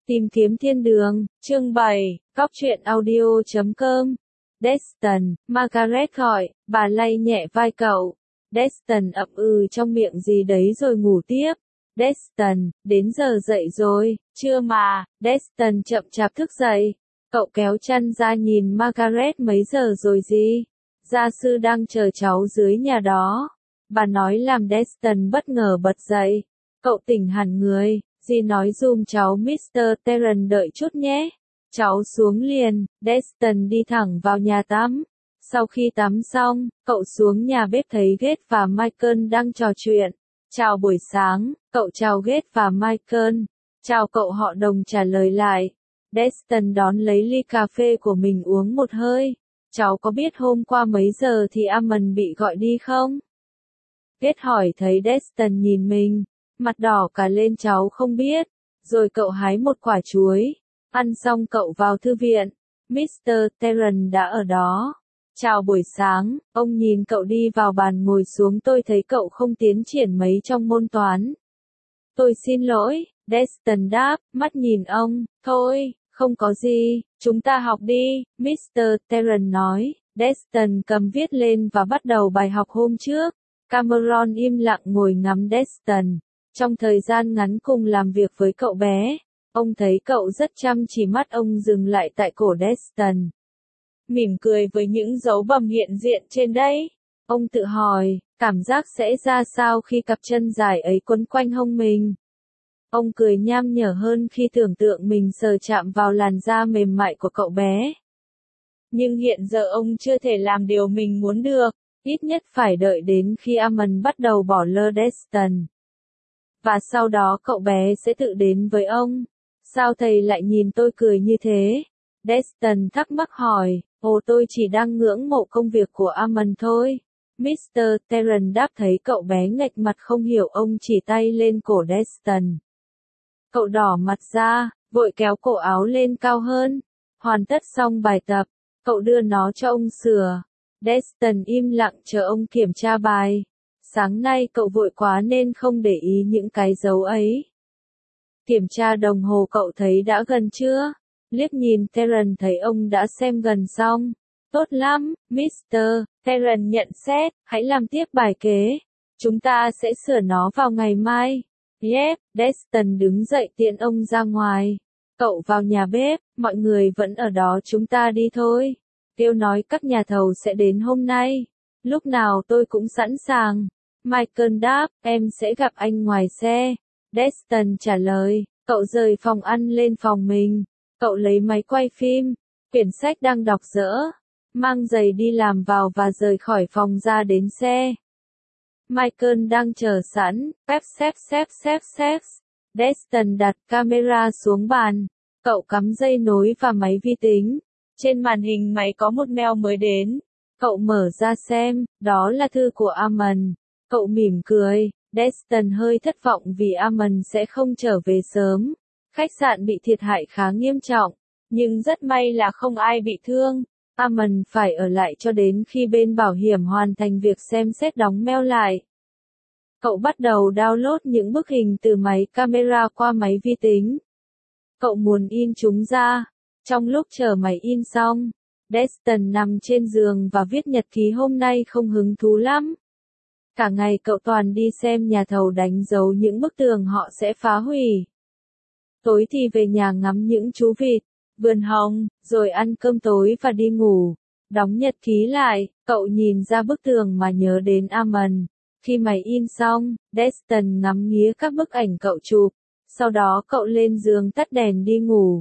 Tìm kiếm thiên đường, chương 7, Góc truyện audio.com. Destin, Margaret gọi, bà lay nhẹ vai cậu. Destin ậm trong miệng gì đấy rồi ngủ tiếp. Destin, đến giờ dậy rồi, chưa mà, Destin chậm chạp thức dậy. Cậu kéo chăn ra nhìn Margaret mấy giờ rồi gì? Gia sư đang chờ cháu dưới nhà đó. Bà nói làm Destin bất ngờ bật dậy. Cậu tỉnh hẳn người. Dì nói dùm cháu Mr. Terran đợi chút nhé. Cháu xuống liền, Destin đi thẳng vào nhà tắm. Sau khi tắm xong, cậu xuống nhà bếp thấy Gates và Michael đang trò chuyện. Chào buổi sáng, cậu chào Gates và Michael. Chào cậu họ đồng trả lời lại. Destin đón lấy ly cà phê của mình uống một hơi. Cháu có biết hôm qua mấy giờ thì Amon bị gọi đi không? Gates hỏi thấy Destin nhìn mình. Mặt đỏ cả lên cháu không biết. Rồi cậu hái một quả chuối. Ăn xong cậu vào thư viện. Mr. Terran đã ở đó. Chào buổi sáng, ông nhìn cậu đi vào bàn ngồi xuống. Tôi thấy cậu không tiến triển mấy trong môn toán. Tôi xin lỗi, Destin đáp, mắt nhìn ông. Thôi, không có gì, chúng ta học đi, Mr. Terran nói. Destin cầm viết lên và bắt đầu bài học hôm trước. Cameron im lặng ngồi ngắm Destin. Trong thời gian ngắn cùng làm việc với cậu bé, ông thấy cậu rất chăm chỉ, mắt ông dừng lại tại cổ Destin. Mỉm cười với những dấu bầm hiện diện trên đây. Ông tự hỏi, cảm giác sẽ ra sao khi cặp chân dài ấy quấn quanh hông mình. Ông cười nham nhở hơn khi tưởng tượng mình sờ chạm vào làn da mềm mại của cậu bé. Nhưng hiện giờ ông chưa thể làm điều mình muốn được, ít nhất phải đợi đến khi Amon bắt đầu bỏ lơ Destin. Và sau đó cậu bé sẽ tự đến với ông. Sao thầy lại nhìn tôi cười như thế? Destin thắc mắc hỏi. Ồ, tôi chỉ đang ngưỡng mộ công việc của Amon thôi. Mr. Terran đáp. Thấy cậu bé nghệch mặt không hiểu, ông chỉ tay lên cổ Destin. Cậu đỏ mặt ra, vội kéo cổ áo lên cao hơn. Hoàn tất xong bài tập, cậu đưa nó cho ông sửa. Destin im lặng chờ ông kiểm tra bài. Sáng nay cậu vội quá nên không để ý những cái dấu ấy. Kiểm tra đồng hồ, cậu thấy đã gần chưa? Liếc nhìn Terran thấy ông đã xem gần xong. Tốt lắm, Mr. Terran nhận xét, hãy làm tiếp bài kế. Chúng ta sẽ sửa nó vào ngày mai. Yep, Destin đứng dậy tiễn ông ra ngoài. Cậu vào nhà bếp, mọi người vẫn ở đó, chúng ta đi thôi. Kêu nói các nhà thầu sẽ đến hôm nay. Lúc nào tôi cũng sẵn sàng. Michael đáp, em sẽ gặp anh ngoài xe. Destin trả lời, cậu rời phòng ăn lên phòng mình. Cậu lấy máy quay phim, quyển sách đang đọc dở, mang giày đi làm vào và rời khỏi phòng ra đến xe. Michael đang chờ sẵn, xếp. Destin đặt camera xuống bàn. Cậu cắm dây nối và máy vi tính. Trên màn hình máy có một mail mới đến. Cậu mở ra xem, đó là thư của Amon. Cậu mỉm cười. Destin hơi thất vọng vì Amon sẽ không trở về sớm. Khách sạn bị thiệt hại khá nghiêm trọng, nhưng rất may là không ai bị thương. Amon phải ở lại cho đến khi bên bảo hiểm hoàn thành việc xem xét đóng mail lại. Cậu bắt đầu download những bức hình từ máy camera qua máy vi tính. Cậu muốn in chúng ra. Trong lúc chờ máy in xong, Destin nằm trên giường và viết nhật ký. Hôm nay không hứng thú lắm. Cả ngày cậu toàn đi xem nhà thầu đánh dấu những bức tường họ sẽ phá hủy. Tối thì về nhà ngắm những chú vịt, vườn hồng, rồi ăn cơm tối và đi ngủ. Đóng nhật ký lại, cậu nhìn ra bức tường mà nhớ đến Amon. Khi máy in xong, Destin ngắm nghía các bức ảnh cậu chụp. Sau đó cậu lên giường tắt đèn đi ngủ.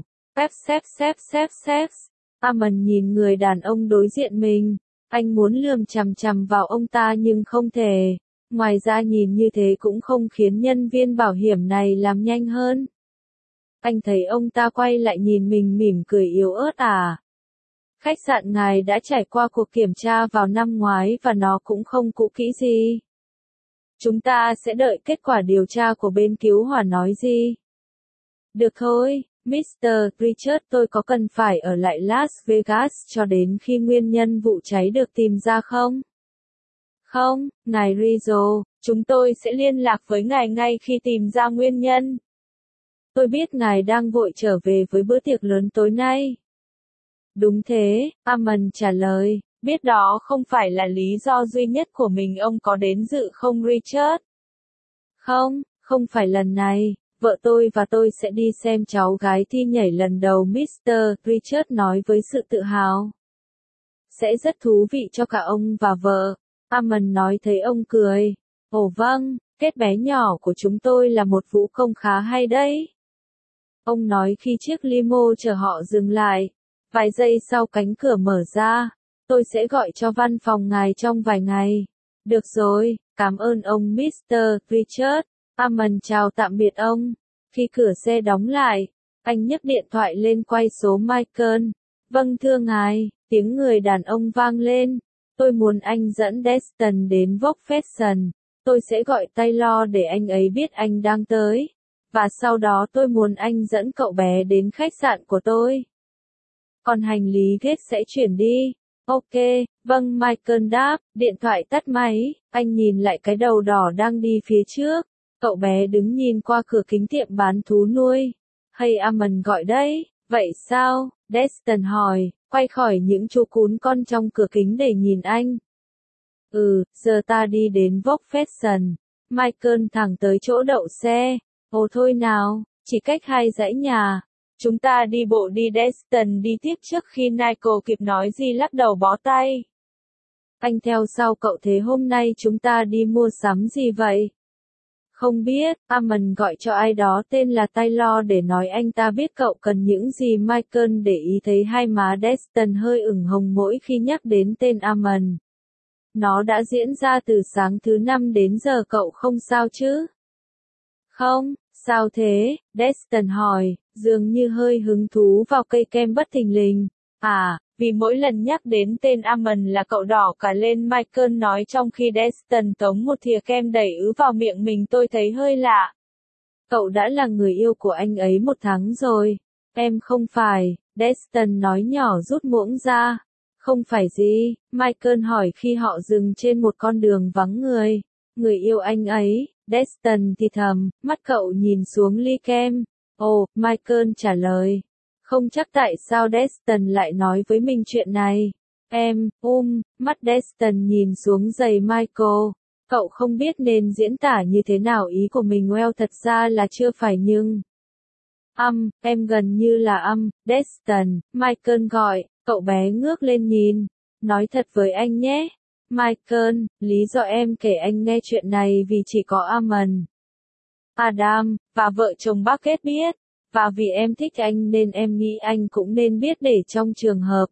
Xếp. Amon nhìn người đàn ông đối diện mình. Anh muốn lườm chằm chằm vào ông ta nhưng không thể. Ngoài ra nhìn như thế cũng không khiến nhân viên bảo hiểm này làm nhanh hơn. Anh thấy ông ta quay lại nhìn mình mỉm cười yếu ớt. Khách sạn ngài đã trải qua cuộc kiểm tra vào năm ngoái và nó cũng không cũ kỹ gì. Chúng ta sẽ đợi kết quả điều tra của bên cứu hỏa. Nói gì? Được thôi, Mr. Richard, tôi có cần phải ở lại Las Vegas cho đến khi nguyên nhân vụ cháy được tìm ra không? Không, ngài Rizzo, chúng tôi sẽ liên lạc với ngài ngay khi tìm ra nguyên nhân. Tôi biết ngài đang vội trở về với bữa tiệc lớn tối nay. Đúng thế, Amon trả lời, biết đó không phải là lý do duy nhất của mình ông có đến dự không Richard? Không, không phải lần này, vợ tôi và tôi sẽ đi xem cháu gái thi nhảy lần đầu Mr. Richard nói với sự tự hào. Sẽ rất thú vị cho cả ông và vợ, Amon nói thấy ông cười. Ồ vâng, kết bé nhỏ của chúng tôi là một vũ công khá hay đấy. Ông nói khi chiếc limo chờ họ dừng lại. Vài giây sau cánh cửa mở ra. Tôi sẽ gọi cho văn phòng ngài trong vài ngày. Được rồi, cảm ơn ông Mr. Richard. Amon chào tạm biệt ông. Khi cửa xe đóng lại, anh nhấc điện thoại lên quay số Michael. Vâng thưa ngài, tiếng người đàn ông vang lên. Tôi muốn anh dẫn Destin đến Vogue Fashion. Tôi sẽ gọi Taylor để anh ấy biết anh đang tới. Và sau đó tôi muốn anh dẫn cậu bé đến khách sạn của tôi. Còn hành lý gate sẽ chuyển đi. Ok, vâng Michael đáp, điện thoại tắt máy, anh nhìn lại cái đầu đỏ đang đi phía trước. Cậu bé đứng nhìn qua cửa kính tiệm bán thú nuôi. Hey Amon gọi đấy, vậy sao? Destin hỏi, quay khỏi những chú cún con trong cửa kính để nhìn anh. Giờ ta đi đến Vogue Fashion. Michael thẳng tới chỗ đậu xe. Ồ thôi nào, chỉ cách 2 dãy nhà. Chúng ta đi bộ đi Destin đi tiếp trước khi Michael kịp nói gì lắc đầu bó tay. Anh theo sau cậu thế hôm nay chúng ta đi mua sắm gì vậy? Không biết, Amon gọi cho ai đó tên là Taylor để nói anh ta biết cậu cần những gì Michael để ý thấy hai má Destin hơi ửng hồng mỗi khi nhắc đến tên Amon. Nó đã diễn ra từ sáng thứ 5 đến giờ cậu không sao chứ? Không, sao thế? Destin hỏi, dường như hơi hứng thú vào cây kem bất thình lình. À, vì mỗi lần nhắc đến tên Amon là cậu đỏ cả lên Michael nói trong khi Destin tống một thìa kem đầy ứ vào miệng mình tôi thấy hơi lạ. Cậu đã là người yêu của anh ấy 1 tháng rồi. Em không phải, Destin nói nhỏ rút muỗng ra. Không phải gì, Michael hỏi khi họ dừng trên một con đường vắng người. Người yêu anh ấy, Destin thì thầm, mắt cậu nhìn xuống ly kem. Ồ, Michael trả lời. Không chắc tại sao Destin lại nói với mình chuyện này. Em, mắt Destin nhìn xuống giày Michael. Cậu không biết nên diễn tả như thế nào ý của mình well thật ra là chưa phải nhưng. Em gần như là Destin, Michael gọi, cậu bé ngước lên nhìn. Nói thật với anh nhé. Michael, lý do em kể anh nghe chuyện này vì chỉ có Amon, Adam, và vợ chồng Bucket biết. Và vì em thích anh nên em nghĩ anh cũng nên biết để trong trường hợp.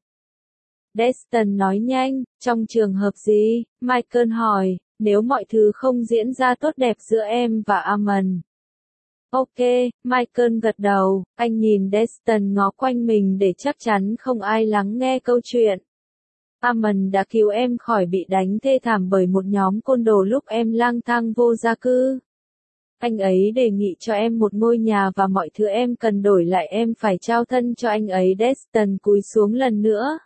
Destin nói nhanh, trong trường hợp gì? Michael hỏi, nếu mọi thứ không diễn ra tốt đẹp giữa em và Amon. Ok, Michael gật đầu, anh nhìn Destin ngó quanh mình để chắc chắn không ai lắng nghe câu chuyện. Amon đã cứu em khỏi bị đánh thê thảm bởi một nhóm côn đồ lúc em lang thang vô gia cư. Anh ấy đề nghị cho em một ngôi nhà và mọi thứ em cần đổi lại em phải trao thân cho anh ấy. Destin cúi xuống lần nữa.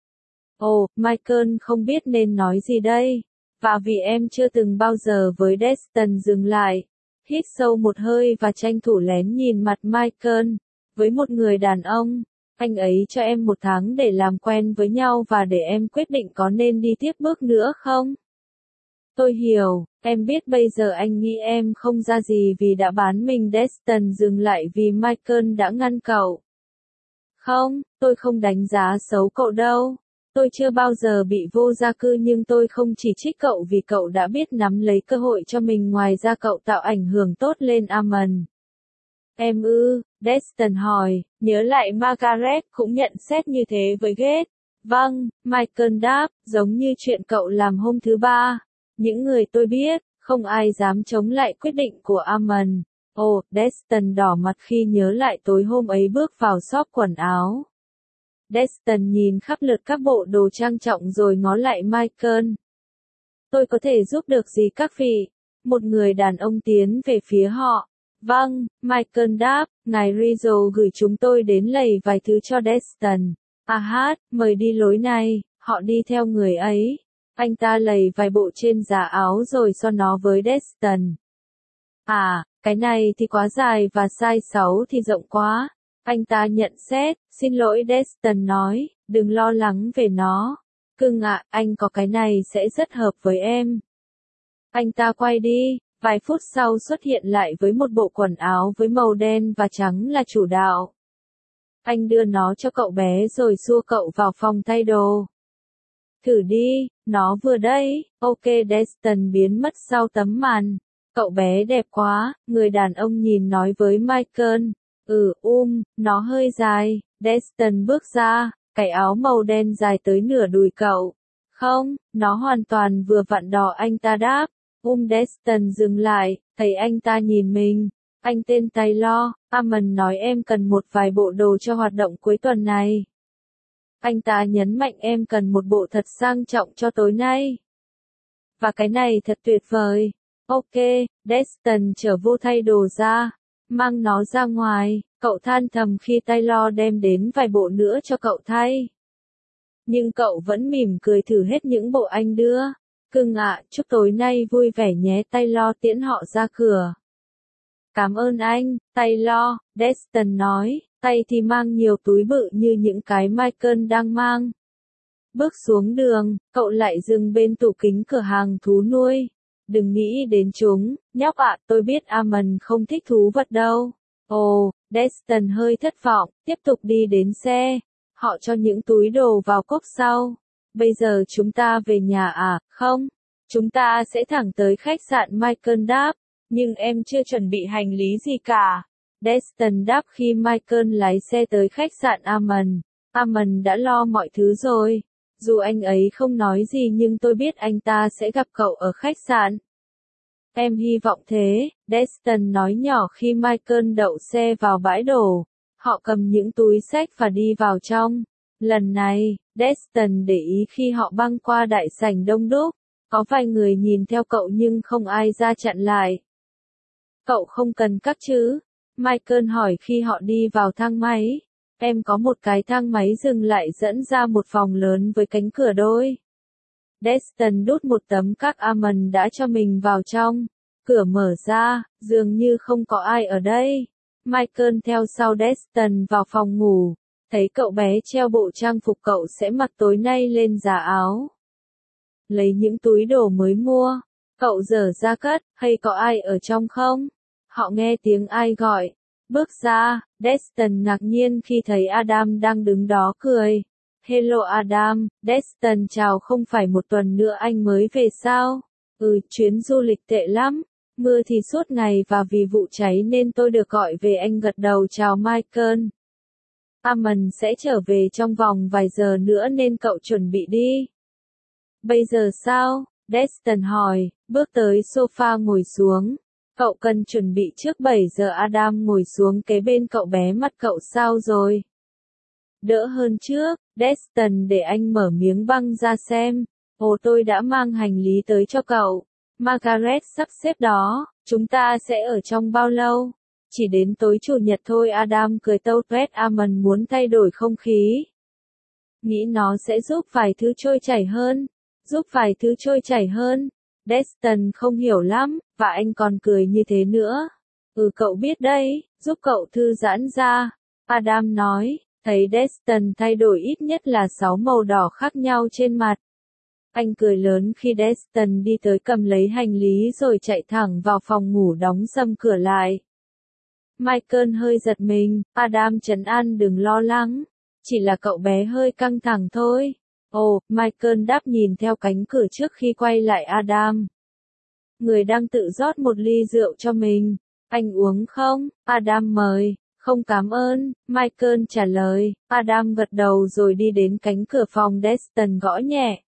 Ồ, Michael không biết nên nói gì đây. Và vì em chưa từng bao giờ với Destin dừng lại. Hít sâu một hơi và tranh thủ lén nhìn mặt Michael. Với một người đàn ông, anh ấy cho em 1 tháng để làm quen với nhau và để em quyết định có nên đi tiếp bước nữa không? Tôi hiểu, em biết bây giờ anh nghĩ em không ra gì vì đã bán mình. Destin dừng lại vì Michael đã ngăn cậu. Không, tôi không đánh giá xấu cậu đâu. Tôi chưa bao giờ bị vô gia cư nhưng tôi không chỉ trích cậu vì cậu đã biết nắm lấy cơ hội cho mình. Ngoài ra cậu tạo ảnh hưởng tốt lên Amon. Em Destin hỏi, nhớ lại Margaret cũng nhận xét như thế với Gates. Vâng, Michael đáp, giống như chuyện cậu làm hôm thứ Ba. Những người tôi biết, không ai dám chống lại quyết định của Amon. Ồ, Destin đỏ mặt khi nhớ lại tối hôm ấy bước vào shop quần áo. Destin nhìn khắp lượt các bộ đồ trang trọng rồi ngó lại Michael. Tôi có thể giúp được gì các vị? Một người đàn ông tiến về phía họ. Vâng, Michael đáp, ngài Rizzo gửi chúng tôi đến lầy vài thứ cho Destin. Mời đi lối này, họ đi theo người ấy. Anh ta lầy vài bộ trên giá áo rồi so nó với Destin. Cái này thì quá dài và size 6 thì rộng quá. Anh ta nhận xét, xin lỗi Destin nói, đừng lo lắng về nó. Cưng ạ, anh có cái này sẽ rất hợp với em. Anh ta quay đi, vài phút sau xuất hiện lại với một bộ quần áo với màu đen và trắng là chủ đạo. Anh đưa nó cho cậu bé rồi xua cậu vào phòng thay đồ. Thử đi, nó vừa đây, ok Destin biến mất sau tấm màn. Cậu bé đẹp quá, người đàn ông nhìn nói với Michael. Nó hơi dài, Destin bước ra, cái áo màu đen dài tới nửa đùi cậu. Không, nó hoàn toàn vừa vặn đỏ anh ta đáp. Destin dừng lại, thấy anh ta nhìn mình. Anh tên Taylor, Amon nói em cần một vài bộ đồ cho hoạt động cuối tuần này. Anh ta nhấn mạnh em cần một bộ thật sang trọng cho tối nay. Và cái này thật tuyệt vời. Ok, Destin chở vô thay đồ ra, mang nó ra ngoài, cậu than thầm khi Taylor đem đến vài bộ nữa cho cậu thay. Nhưng cậu vẫn mỉm cười thử hết những bộ anh đưa. Cưng ạ, chúc tối nay vui vẻ nhé Taylor tiễn họ ra cửa. Cảm ơn anh, Taylor, Destin nói, tay thì mang nhiều túi bự như những cái Michael đang mang. Bước xuống đường, cậu lại dừng bên tủ kính cửa hàng thú nuôi. Đừng nghĩ đến chúng, nhóc ạ, tôi biết Amon không thích thú vật đâu. Ồ, Destin hơi thất vọng, tiếp tục đi đến xe. Họ cho những túi đồ vào cốp sau. Bây giờ chúng ta về nhà à, không? Chúng ta sẽ thẳng tới khách sạn Michael đáp. Nhưng em chưa chuẩn bị hành lý gì cả. Destin đáp khi Michael lái xe tới khách sạn Amon. Amon đã lo mọi thứ rồi. Dù anh ấy không nói gì nhưng tôi biết anh ta sẽ gặp cậu ở khách sạn. Em hy vọng thế, Destin nói nhỏ khi Michael đậu xe vào bãi đổ. Họ cầm những túi xách và đi vào trong. Lần này, Destin để ý khi họ băng qua đại sảnh đông đúc. Có vài người nhìn theo cậu nhưng không ai ra chặn lại. Cậu không cần các chứ? Michael hỏi khi họ đi vào thang máy. Em có một cái thang máy dừng lại dẫn ra một phòng lớn với cánh cửa đôi. Destin đút một tấm các Amon đã cho mình vào trong. Cửa mở ra, dường như không có ai ở đây. Michael theo sau Destin vào phòng ngủ. Thấy cậu bé treo bộ trang phục cậu sẽ mặc tối nay lên giá áo. Lấy những túi đồ mới mua. Cậu dở ra cất, hay có ai ở trong không? Họ nghe tiếng ai gọi. Bước ra, Destin ngạc nhiên khi thấy Adam đang đứng đó cười. Hello Adam, Destin chào không phải một tuần nữa anh mới về sao? Chuyến du lịch tệ lắm. Mưa thì suốt ngày và vì vụ cháy nên tôi được gọi về anh gật đầu chào Michael. Amon sẽ trở về trong vòng vài giờ nữa nên cậu chuẩn bị đi. Bây giờ sao? Destin hỏi, bước tới sofa ngồi xuống. Cậu cần chuẩn bị trước 7 giờ Adam ngồi xuống kế bên cậu bé mặt cậu sao rồi? Đỡ hơn trước, Destin để anh mở miếng băng ra xem. Ồ tôi đã mang hành lý tới cho cậu. Margaret sắp xếp đó, chúng ta sẽ ở trong bao lâu? Chỉ đến tối chủ nhật thôi Adam cười tâu tuét Amon muốn thay đổi không khí. Nghĩ nó sẽ giúp vài thứ trôi chảy hơn. Giúp vài thứ trôi chảy hơn. Destin không hiểu lắm, và anh còn cười như thế nữa. Cậu biết đấy, giúp cậu thư giãn ra. Adam nói, thấy Destin thay đổi ít nhất là 6 màu đỏ khác nhau trên mặt. Anh cười lớn khi Destin đi tới cầm lấy hành lý rồi chạy thẳng vào phòng ngủ đóng sầm cửa lại. Michael hơi giật mình, Adam trấn an đừng lo lắng. Chỉ là cậu bé hơi căng thẳng thôi. Ồ, Michael đáp nhìn theo cánh cửa trước khi quay lại Adam. Người đang tự rót một ly rượu cho mình. Anh uống không? Adam mời. Không cảm ơn, Michael trả lời. Adam gật đầu rồi đi đến cánh cửa phòng Destin gõ nhẹ.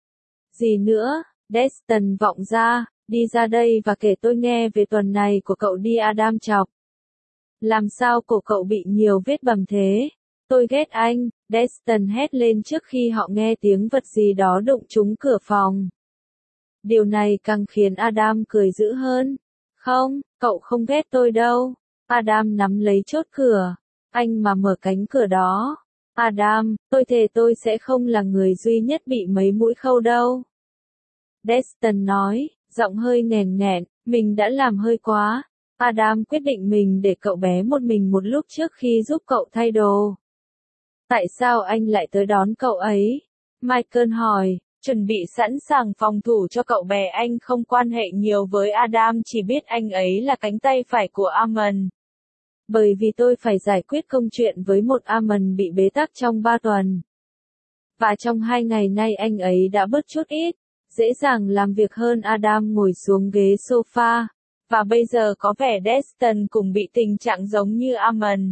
Gì nữa? Destin vọng ra, đi ra đây và kể tôi nghe về tuần này của cậu đi Adam chọc. Làm sao cổ cậu bị nhiều vết bầm thế? Tôi ghét anh, Destin hét lên trước khi họ nghe tiếng vật gì đó đụng trúng cửa phòng. Điều này càng khiến Adam cười dữ hơn. Không, cậu không ghét tôi đâu. Adam nắm lấy chốt cửa. Anh mà mở cánh cửa đó. Adam, tôi thề tôi sẽ không là người duy nhất bị mấy mũi khâu đâu. Destin nói, giọng hơi nghèn nghẹn, mình đã làm hơi quá. Adam quyết định mình để cậu bé một mình một lúc trước khi giúp cậu thay đồ. Tại sao anh lại tới đón cậu ấy? Michael hỏi, chuẩn bị sẵn sàng phòng thủ cho cậu bé. Anh không quan hệ nhiều với Adam, chỉ biết anh ấy là cánh tay phải của Amon. Bởi vì tôi phải giải quyết công chuyện với một Amon bị bế tắc trong 3 tuần. Và trong 2 ngày nay anh ấy đã bớt chút ít, dễ dàng làm việc hơn. Adam ngồi xuống ghế sofa. Và bây giờ có vẻ Destin cũng bị tình trạng giống như Amon.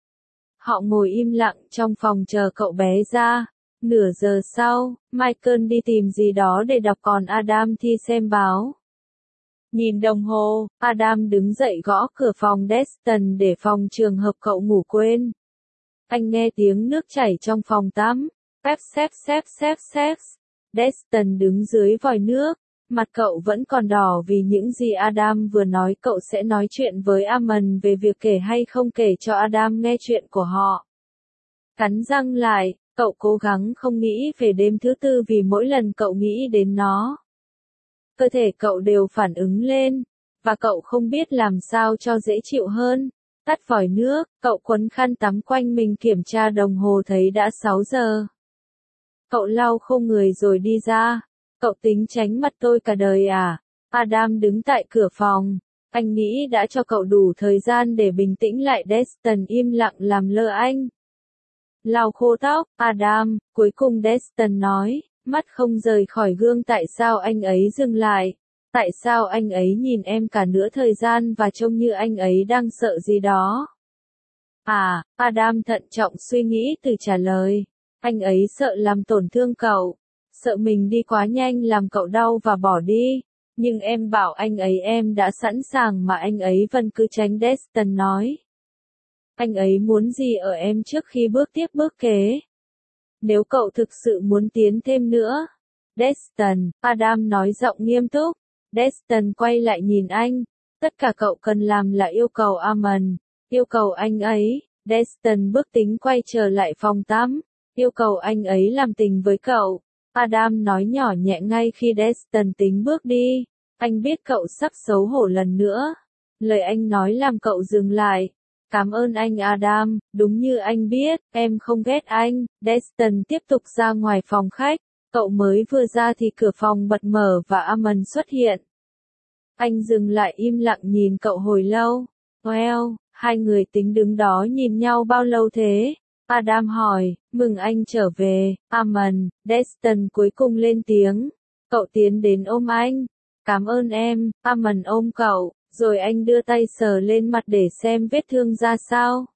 Họ ngồi im lặng trong phòng chờ cậu bé ra. Nửa giờ sau, Michael đi tìm gì đó để đọc còn Adam thì xem báo. Nhìn đồng hồ, Adam đứng dậy gõ cửa phòng Destin để phòng trường hợp cậu ngủ quên. Anh nghe tiếng nước chảy trong phòng tắm. Pep xếp xếp xếp xếp. Destin đứng dưới vòi nước. Mặt cậu vẫn còn đỏ vì những gì Adam vừa nói. Cậu sẽ nói chuyện với Amon về việc kể hay không kể cho Adam nghe chuyện của họ. Cắn răng lại, cậu cố gắng không nghĩ về đêm thứ tư vì mỗi lần cậu nghĩ đến nó, cơ thể cậu đều phản ứng lên, và cậu không biết làm sao cho dễ chịu hơn. Tắt vòi nước, cậu quấn khăn tắm quanh mình kiểm tra đồng hồ thấy đã 6 giờ. Cậu lau khô người rồi đi ra. Cậu tính tránh mặt tôi cả đời à? Adam đứng tại cửa phòng. Anh nghĩ đã cho cậu đủ thời gian để bình tĩnh lại. Destin im lặng làm lơ anh. Lau khô tóc, Adam, cuối cùng Destin nói, mắt không rời khỏi gương. Tại sao anh ấy dừng lại? Tại sao anh ấy nhìn em cả nửa thời gian và trông như anh ấy đang sợ gì đó? À, Adam thận trọng suy nghĩ từ trả lời. Anh ấy sợ làm tổn thương cậu. Sợ mình đi quá nhanh làm cậu đau và bỏ đi. Nhưng em bảo anh ấy em đã sẵn sàng mà anh ấy vẫn cứ tránh. Destin nói. Anh ấy muốn gì ở em trước khi bước tiếp bước kế? Nếu cậu thực sự muốn tiến thêm nữa. Destin, Adam nói giọng nghiêm túc. Destin quay lại nhìn anh. Tất cả cậu cần làm là yêu cầu Amon. Yêu cầu anh ấy. Destin bước tính quay trở lại phòng tắm. Yêu cầu anh ấy làm tình với cậu. Adam nói nhỏ nhẹ ngay khi Destin tính bước đi. Anh biết cậu sắp xấu hổ lần nữa. Lời anh nói làm cậu dừng lại. Cảm ơn anh Adam, đúng như anh biết, em không ghét anh. Destin tiếp tục ra ngoài phòng khách. Cậu mới vừa ra thì cửa phòng bật mở và Amon xuất hiện. Anh dừng lại im lặng nhìn cậu hồi lâu. Well, hai người tính đứng đó nhìn nhau bao lâu thế? Adam hỏi, mừng anh trở về, Amon. Destin cuối cùng lên tiếng. Cậu tiến đến ôm anh. Cảm ơn em. Amon ôm cậu, rồi anh đưa tay sờ lên mặt để xem vết thương ra sao.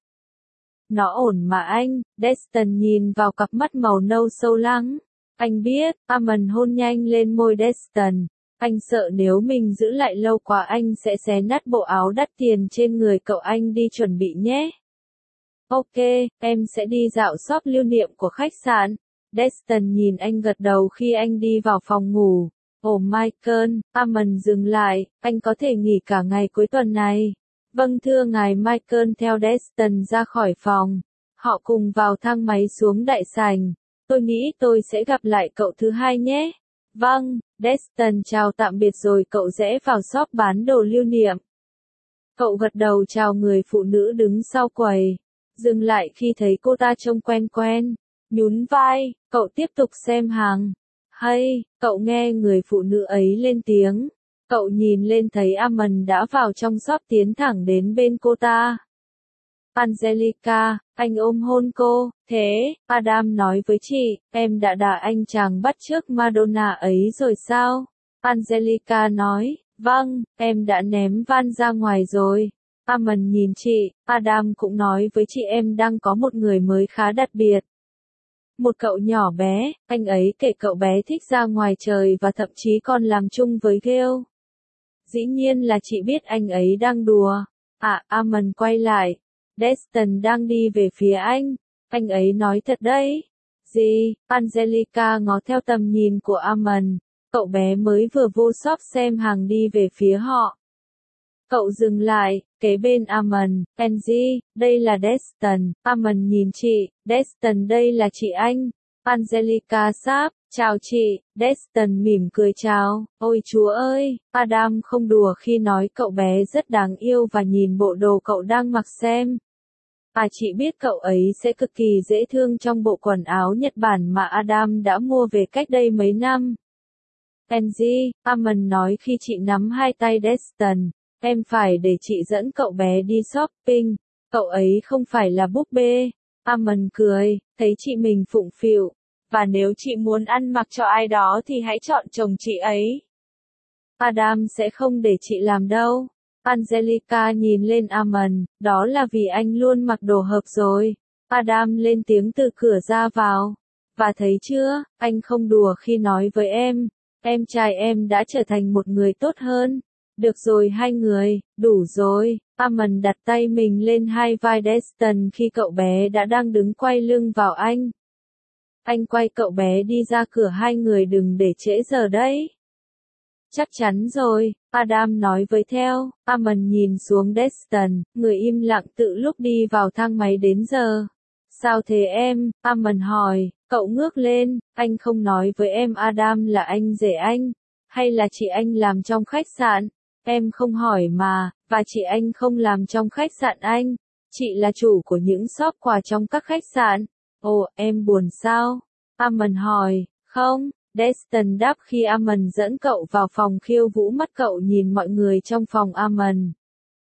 Nó ổn mà anh. Destin nhìn vào cặp mắt màu nâu sâu lắng. Anh biết. Amon hôn nhanh lên môi Destin. Anh sợ nếu mình giữ lại lâu quá anh sẽ xé nát bộ áo đắt tiền trên người cậu. Anh đi chuẩn bị nhé. Ok, em sẽ đi dạo shop lưu niệm của khách sạn. Destin nhìn anh gật đầu khi anh đi vào phòng ngủ. Ồ Michael, Amon dừng lại, anh có thể nghỉ cả ngày cuối tuần này. Vâng thưa ngài. Michael theo Destin ra khỏi phòng. Họ cùng vào thang máy xuống đại sảnh. Tôi nghĩ tôi sẽ gặp lại cậu thứ hai nhé. Vâng, Destin chào tạm biệt rồi cậu rẽ vào shop bán đồ lưu niệm. Cậu gật đầu chào người phụ nữ đứng sau quầy. Dừng lại khi thấy cô ta trông quen quen. Nhún vai, cậu tiếp tục xem hàng. Hay, cậu nghe người phụ nữ ấy lên tiếng. Cậu nhìn lên thấy Amon đã vào trong shop tiến thẳng đến bên cô ta. Angelica, anh ôm hôn cô. Thế, Adam nói với chị, em đã đả anh chàng bắt chước Madonna ấy rồi sao? Angelica nói, vâng, em đã ném van ra ngoài rồi. Amon nhìn chị, Adam cũng nói với chị em đang có một người mới khá đặc biệt. Một cậu nhỏ bé, anh ấy kể cậu bé thích ra ngoài trời và thậm chí còn làm chung với Gail. Dĩ nhiên là chị biết anh ấy đang đùa. À, Amon quay lại. Destin đang đi về phía anh. Anh ấy nói thật đấy. Gì? Angelica ngó theo tầm nhìn của Amon. Cậu bé mới vừa vô shop xem hàng đi về phía họ. Cậu dừng lại, kế bên Amon. Angie, đây là Destin. Amon nhìn chị. Destin đây là chị anh. Angelica sáp, chào chị, Destin mỉm cười chào, ôi chúa ơi, Adam không đùa khi nói cậu bé rất đáng yêu và nhìn bộ đồ cậu đang mặc xem. Chị biết cậu ấy sẽ cực kỳ dễ thương trong bộ quần áo Nhật Bản mà Adam đã mua về cách đây mấy năm. Angie, Amon nói khi chị nắm hai tay Destin, em phải để chị dẫn cậu bé đi shopping, cậu ấy không phải là búp bê. Amon cười, thấy chị mình phụng phịu, và nếu chị muốn ăn mặc cho ai đó thì hãy chọn chồng chị ấy. Adam sẽ không để chị làm đâu. Angelica nhìn lên Amon, đó là vì anh luôn mặc đồ hợp rồi. Adam lên tiếng từ cửa ra vào. Và thấy chưa, anh không đùa khi nói với em trai em đã trở thành một người tốt hơn. Được rồi hai người, đủ rồi. Amon đặt tay mình lên hai vai Destin khi cậu bé đã đang đứng quay lưng vào anh. Anh quay cậu bé đi ra cửa, hai người đừng để trễ giờ đấy. Chắc chắn rồi, Adam nói với theo. Amon nhìn xuống Destin, người im lặng tự lúc đi vào thang máy đến giờ. Sao thế em? Amon hỏi, cậu ngước lên, anh không nói với em Adam là anh rể anh, hay là chị anh làm trong khách sạn? Em không hỏi mà, và chị anh không làm trong khách sạn anh. Chị là chủ của những shop quà trong các khách sạn. Ồ, em buồn sao? Amon hỏi, không. Destin đáp khi Amon dẫn cậu vào phòng khiêu vũ, mắt cậu nhìn mọi người trong phòng Amon.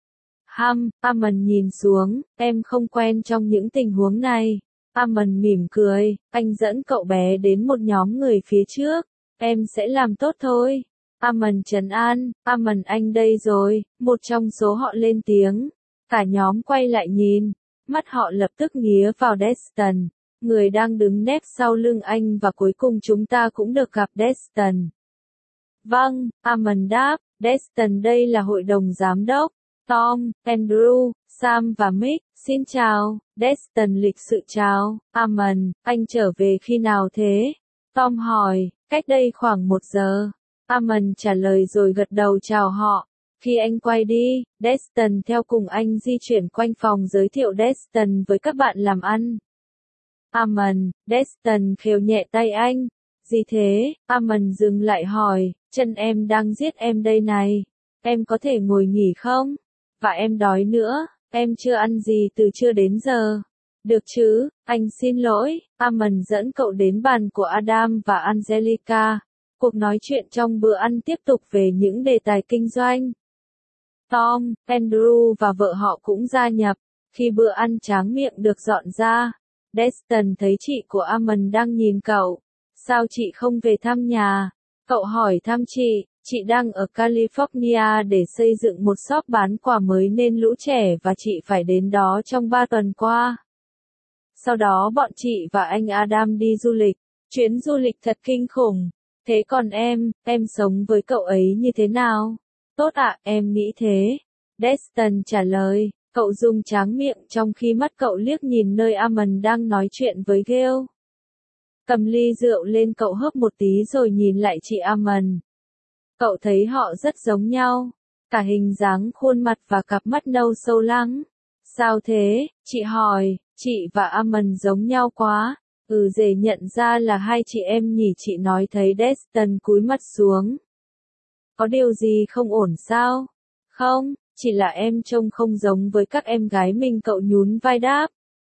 Amon nhìn xuống, em không quen trong những tình huống này. Amon mỉm cười, anh dẫn cậu bé đến một nhóm người phía trước. Em sẽ làm tốt thôi. Amon trấn an, Amon anh đây rồi, một trong số họ lên tiếng. Cả nhóm quay lại nhìn, mắt họ lập tức nghía vào Destin, người đang đứng nép sau lưng anh, và cuối cùng chúng ta cũng được gặp Destin. Vâng, Amon đáp, Destin đây là hội đồng giám đốc. Tom, Andrew, Sam và Mick, xin chào. Destin lịch sự chào. Amon, anh trở về khi nào thế? Tom hỏi, cách đây khoảng 1 giờ. Amon trả lời rồi gật đầu chào họ. Khi anh quay đi, Destin theo cùng anh di chuyển quanh phòng giới thiệu Destin với các bạn làm ăn. Amon, Destin khều nhẹ tay anh. Gì thế? Amon dừng lại hỏi, chân em đang giết em đây này. Em có thể ngồi nghỉ không? Và em đói nữa, em chưa ăn gì từ trưa đến giờ. Được chứ, anh xin lỗi. Amon dẫn cậu đến bàn của Adam và Angelica. Cuộc nói chuyện trong bữa ăn tiếp tục về những đề tài kinh doanh. Tom, Andrew và vợ họ cũng gia nhập. Khi bữa ăn tráng miệng được dọn ra, Destin thấy chị của Amon đang nhìn cậu. Sao chị không về thăm nhà? Cậu hỏi thăm chị đang ở California để xây dựng một shop bán quà mới nên lũ trẻ và chị phải đến đó trong 3 tuần qua. Sau đó bọn chị và anh Adam đi du lịch. Chuyến du lịch thật kinh khủng. Thế còn em sống với cậu ấy như thế nào? Tốt ạ, em nghĩ thế. Destin trả lời, cậu rung tráng miệng trong khi mắt cậu liếc nhìn nơi Amon đang nói chuyện với Gail. Cầm ly rượu lên, cậu hớp một tí rồi nhìn lại chị Amon. Cậu thấy họ rất giống nhau. Cả hình dáng, khuôn mặt và cặp mắt nâu sâu lắng. Sao thế? Chị hỏi, chị và Amon giống nhau quá. Dễ nhận ra là hai chị em nhỉ, chị nói. Thấy Destin cúi mặt xuống. Có điều gì không ổn sao? Không, chỉ là em trông không giống với các em gái mình, cậu nhún vai đáp.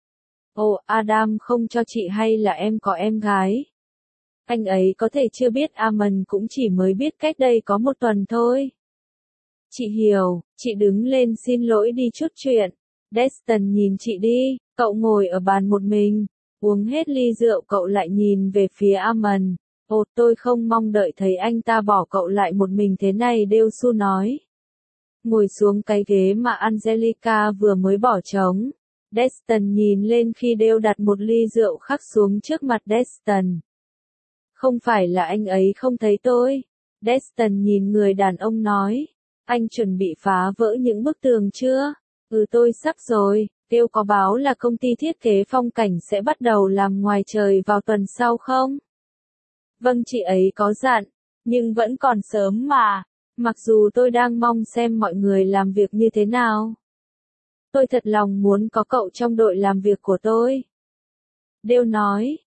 Ồ, Adam không cho chị hay là em có em gái? Anh ấy có thể chưa biết, Amon cũng chỉ mới biết cách đây có 1 tuần thôi. Chị hiểu, chị đứng lên xin lỗi đi chút chuyện. Destin nhìn chị đi, cậu ngồi ở bàn một mình, uống hết ly rượu, cậu lại nhìn về phía Amon. Ồ, tôi không mong đợi thấy anh ta bỏ cậu lại một mình thế này, Dale Su nói. Ngồi xuống cái ghế mà Angelica vừa mới bỏ trống. Destin nhìn lên khi Dale đặt một ly rượu khác xuống trước mặt Destin. Không phải là anh ấy không thấy tôi. Destin nhìn người đàn ông nói. Anh chuẩn bị phá vỡ những bức tường chưa? Tôi sắp rồi. Dale có báo là công ty thiết kế phong cảnh sẽ bắt đầu làm ngoài trời vào tuần sau không? Vâng, chị ấy có dặn, nhưng vẫn còn sớm mà. Mặc dù tôi đang mong xem mọi người làm việc như thế nào. Tôi thật lòng muốn có cậu trong đội làm việc của tôi. Dale nói,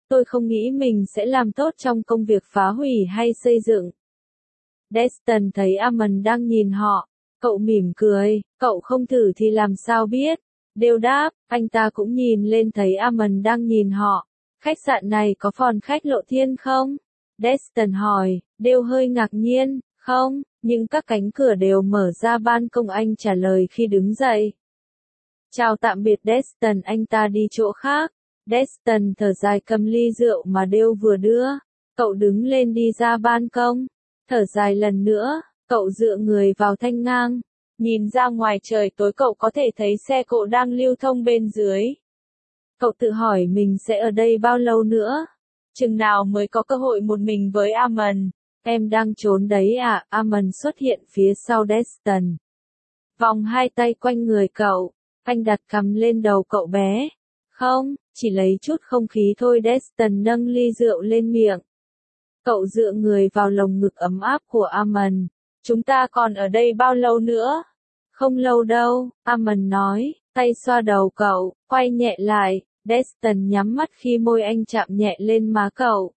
Tôi không nghĩ mình sẽ làm tốt trong công việc phá hủy hay xây dựng. Destin thấy Amon đang nhìn họ. Cậu mỉm cười, cậu không thử thì làm sao biết. Đều đáp, anh ta cũng nhìn lên thấy Amon đang nhìn họ. Khách sạn này có phòng khách lộ thiên không? Destin hỏi, đều hơi ngạc nhiên, không, nhưng các cánh cửa đều mở ra ban công, anh trả lời khi đứng dậy. Chào tạm biệt Destin, anh ta đi chỗ khác. Destin thở dài cầm ly rượu mà Đều vừa đưa. Cậu đứng lên đi ra ban công. Thở dài lần nữa, cậu dựa người vào thanh ngang. Nhìn ra ngoài trời tối cậu có thể thấy xe cộ đang lưu thông bên dưới. Cậu tự hỏi mình sẽ ở đây bao lâu nữa? Chừng nào mới có cơ hội một mình với Amon? Em đang trốn đấy à? Amon xuất hiện phía sau Destin. Vòng hai tay quanh người cậu. Anh đặt cằm lên đầu cậu bé. Không, chỉ lấy chút không khí thôi. Destin nâng ly rượu lên miệng. Cậu dựa người vào lồng ngực ấm áp của Amon. Chúng ta còn ở đây bao lâu nữa? Không lâu đâu, Amon nói, tay xoa đầu cậu, quay nhẹ lại. Destin nhắm mắt khi môi anh chạm nhẹ lên má cậu.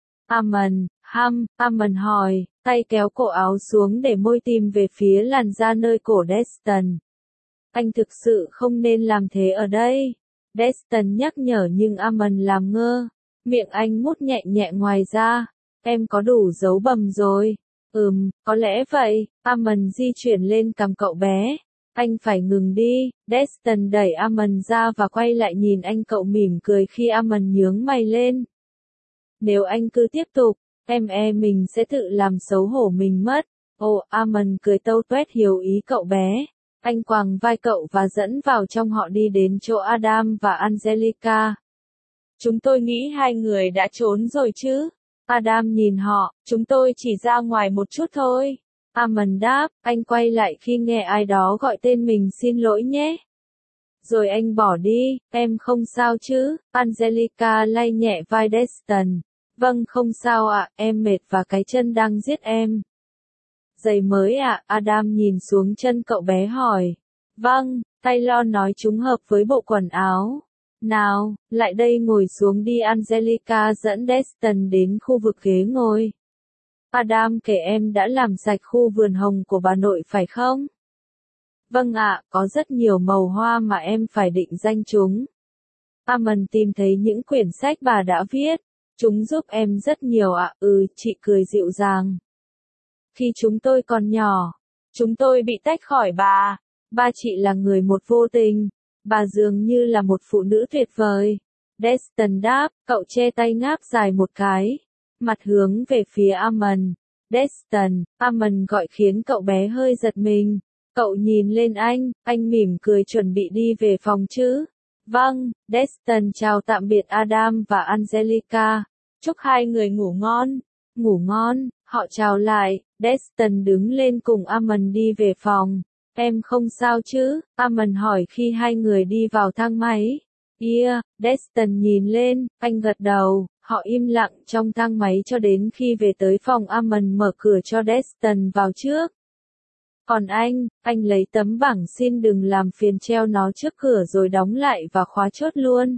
Amon hỏi, tay kéo cổ áo xuống để môi tìm về phía làn da nơi cổ Destin. Anh thực sự không nên làm thế ở đây. Destin nhắc nhở nhưng Amon làm ngơ. Miệng anh mút nhẹ nhẹ ngoài ra. Em có đủ dấu bầm rồi. Có lẽ vậy. Amon di chuyển lên cằm cậu bé. Anh phải ngừng đi. Destin đẩy Amon ra và quay lại nhìn anh, cậu mỉm cười khi Amon nhướng mày lên. Nếu anh cứ tiếp tục, em mình sẽ tự làm xấu hổ mình mất. Ồ, Amon cười tâu tuét hiểu ý cậu bé. Anh quàng vai cậu và dẫn vào trong, họ đi đến chỗ Adam và Angelica. Chúng tôi nghĩ hai người đã trốn rồi chứ. Adam nhìn họ, chúng tôi chỉ ra ngoài một chút thôi. Amon đáp, anh quay lại khi nghe ai đó gọi tên mình, xin lỗi nhé. Rồi anh bỏ đi, em không sao chứ? Angelica lay nhẹ vai Destin. Vâng không sao ạ, em mệt và cái chân đang giết em. Giày mới ạ, Adam nhìn xuống chân cậu bé hỏi. Vâng, Taylor nói chúng hợp với bộ quần áo. Nào, lại đây ngồi xuống đi. Angelica dẫn Destin đến khu vực ghế ngồi. Adam kể em đã làm sạch khu vườn hồng của bà nội phải không? Vâng ạ, có rất nhiều màu hoa mà em phải định danh chúng. Amon tìm thấy những quyển sách bà đã viết. Chúng giúp em rất nhiều ạ. Chị cười dịu dàng. Khi chúng tôi còn nhỏ, chúng tôi bị tách khỏi bà. Ba chị là người một vô tình. Bà dường như là một phụ nữ tuyệt vời. Destin đáp, cậu che tay ngáp dài một cái. Mặt hướng về phía Amon. Destin, Amon gọi khiến cậu bé hơi giật mình. Cậu nhìn lên anh mỉm cười chuẩn bị đi về phòng chứ. Vâng, Destin chào tạm biệt Adam và Angelica. Chúc hai người ngủ ngon. Ngủ ngon, họ chào lại. Destin đứng lên cùng Amon đi về phòng. Em không sao chứ? Amon hỏi khi hai người đi vào thang máy. Destin nhìn lên, anh gật đầu. Họ im lặng trong thang máy cho đến khi về tới phòng. Amon mở cửa cho Destin vào trước. Còn anh lấy tấm bảng xin đừng làm phiền treo nó trước cửa rồi đóng lại và khóa chốt luôn.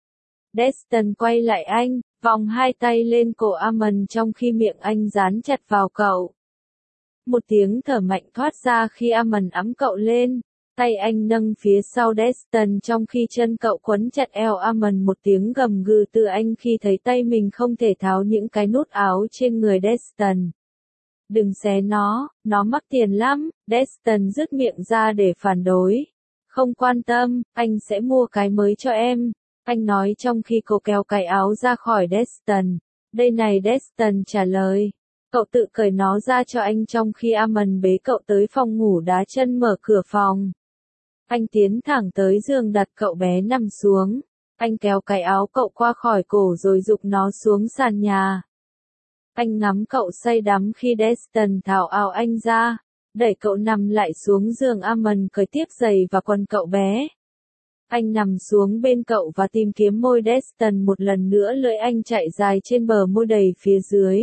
Destin quay lại anh, vòng hai tay lên cổ Amon trong khi miệng anh dán chặt vào cậu. Một tiếng thở mạnh thoát ra khi Amon ẵm cậu lên. Tay anh nâng phía sau Destin trong khi chân cậu quấn chặt eo Amon. Một tiếng gầm gừ từ anh khi thấy tay mình không thể tháo những cái nút áo trên người Destin. Đừng xé nó mắc tiền lắm. Destin rứt miệng ra để phản đối. Không quan tâm, anh sẽ mua cái mới cho em. Anh nói trong khi cô kéo cái áo ra khỏi Destin. Đây này, Destin trả lời. Cậu tự cởi nó ra cho anh trong khi Amon bế cậu tới phòng ngủ, đá chân mở cửa phòng. Anh tiến thẳng tới giường đặt cậu bé nằm xuống. Anh kéo cái áo cậu qua khỏi cổ rồi giục nó xuống sàn nhà. Anh ngắm cậu say đắm khi Destin tháo áo anh ra, đẩy cậu nằm lại xuống giường. Amon cởi tiếp giày và quần cậu bé. Anh nằm xuống bên cậu và tìm kiếm môi Destin một lần nữa, lưỡi anh chạy dài trên bờ môi đầy phía dưới.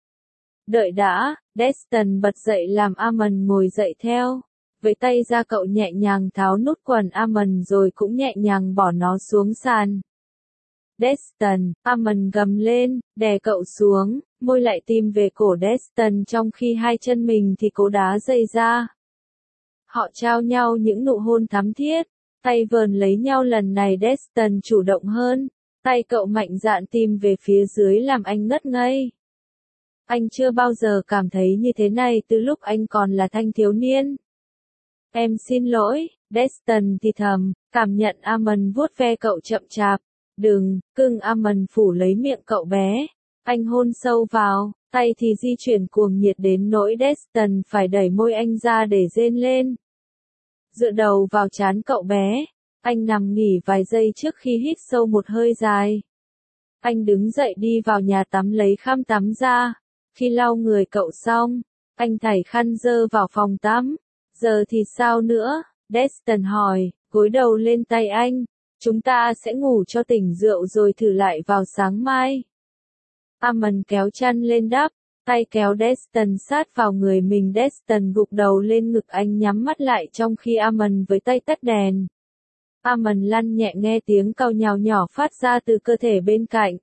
Đợi đã, Destin bật dậy làm Amon ngồi dậy theo. Với tay ra cậu nhẹ nhàng tháo nút quần Amon rồi cũng nhẹ nhàng bỏ nó xuống sàn. Destin, Amon gầm lên, đè cậu xuống, môi lại tìm về cổ Destin trong khi hai chân mình thì cố đá dây ra. Họ trao nhau những nụ hôn thắm thiết, tay vờn lấy nhau lần này Destin chủ động hơn, tay cậu mạnh dạn tìm về phía dưới làm anh ngất ngây. Anh chưa bao giờ cảm thấy như thế này từ lúc anh còn là thanh thiếu niên. Em xin lỗi, Destin thì thầm, cảm nhận Amon vuốt ve cậu chậm chạp. Đừng, cưng. Amon phủ lấy miệng cậu bé. Anh hôn sâu vào, tay thì di chuyển cuồng nhiệt đến nỗi Destin phải đẩy môi anh ra để rên lên. Dựa đầu vào trán cậu bé, anh nằm nghỉ vài giây trước khi hít sâu một hơi dài. Anh đứng dậy đi vào nhà tắm lấy khăn tắm ra. Khi lau người cậu xong, anh thảy khăn dơ vào phòng tắm. Giờ thì sao nữa? Destin hỏi, gối đầu lên tay anh. Chúng ta sẽ ngủ cho tỉnh rượu rồi thử lại vào sáng mai. Amon kéo chăn lên đắp, tay kéo Destin sát vào người mình. Destin gục đầu lên ngực anh nhắm mắt lại trong khi Amon với tay tắt đèn. Amon lăn nhẹ nghe tiếng cào nhào nhỏ phát ra từ cơ thể bên cạnh.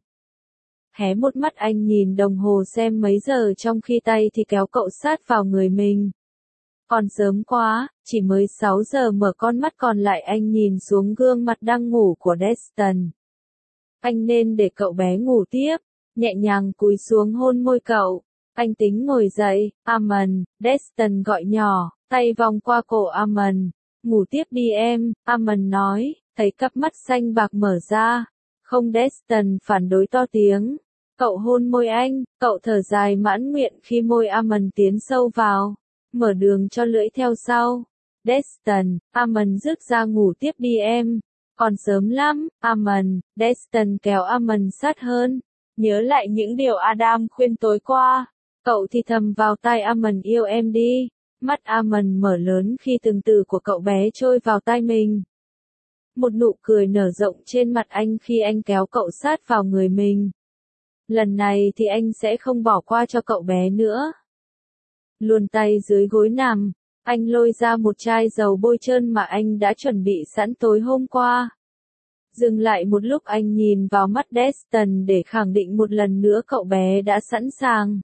Hé một mắt anh nhìn đồng hồ xem mấy giờ trong khi tay thì kéo cậu sát vào người mình. Còn sớm quá, chỉ mới 6 giờ. Mở con mắt còn lại anh nhìn xuống gương mặt đang ngủ của Destin. Anh nên để cậu bé ngủ tiếp, nhẹ nhàng cúi xuống hôn môi cậu. Anh tính ngồi dậy. Amon, Destin gọi nhỏ, tay vòng qua cổ Amon. Ngủ tiếp đi em, Amon nói, thấy cặp mắt xanh bạc mở ra. Không. Destin phản đối to tiếng. Cậu hôn môi anh, cậu thở dài mãn nguyện khi môi Amon tiến sâu vào. Mở đường cho lưỡi theo sau. Destin, Amon rước ra ngủ tiếp đi em. Còn sớm lắm, Amon. Destin kéo Amon sát hơn. Nhớ lại những điều Adam khuyên tối qua. Cậu thì thầm vào tai Amon yêu em đi. Mắt Amon mở lớn khi từng từ của cậu bé trôi vào tai mình. Một nụ cười nở rộng trên mặt anh khi anh kéo cậu sát vào người mình. Lần này thì anh sẽ không bỏ qua cho cậu bé nữa. Luồn tay dưới gối nằm, anh lôi ra một chai dầu bôi trơn mà anh đã chuẩn bị sẵn tối hôm qua. Dừng lại một lúc anh nhìn vào mắt Destin để khẳng định một lần nữa cậu bé đã sẵn sàng.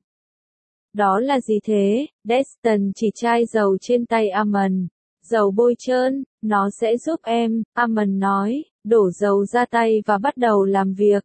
Đó là gì thế? Destin chỉ chai dầu trên tay Amon. Dầu bôi trơn, nó sẽ giúp em, Amon nói, đổ dầu ra tay và bắt đầu làm việc.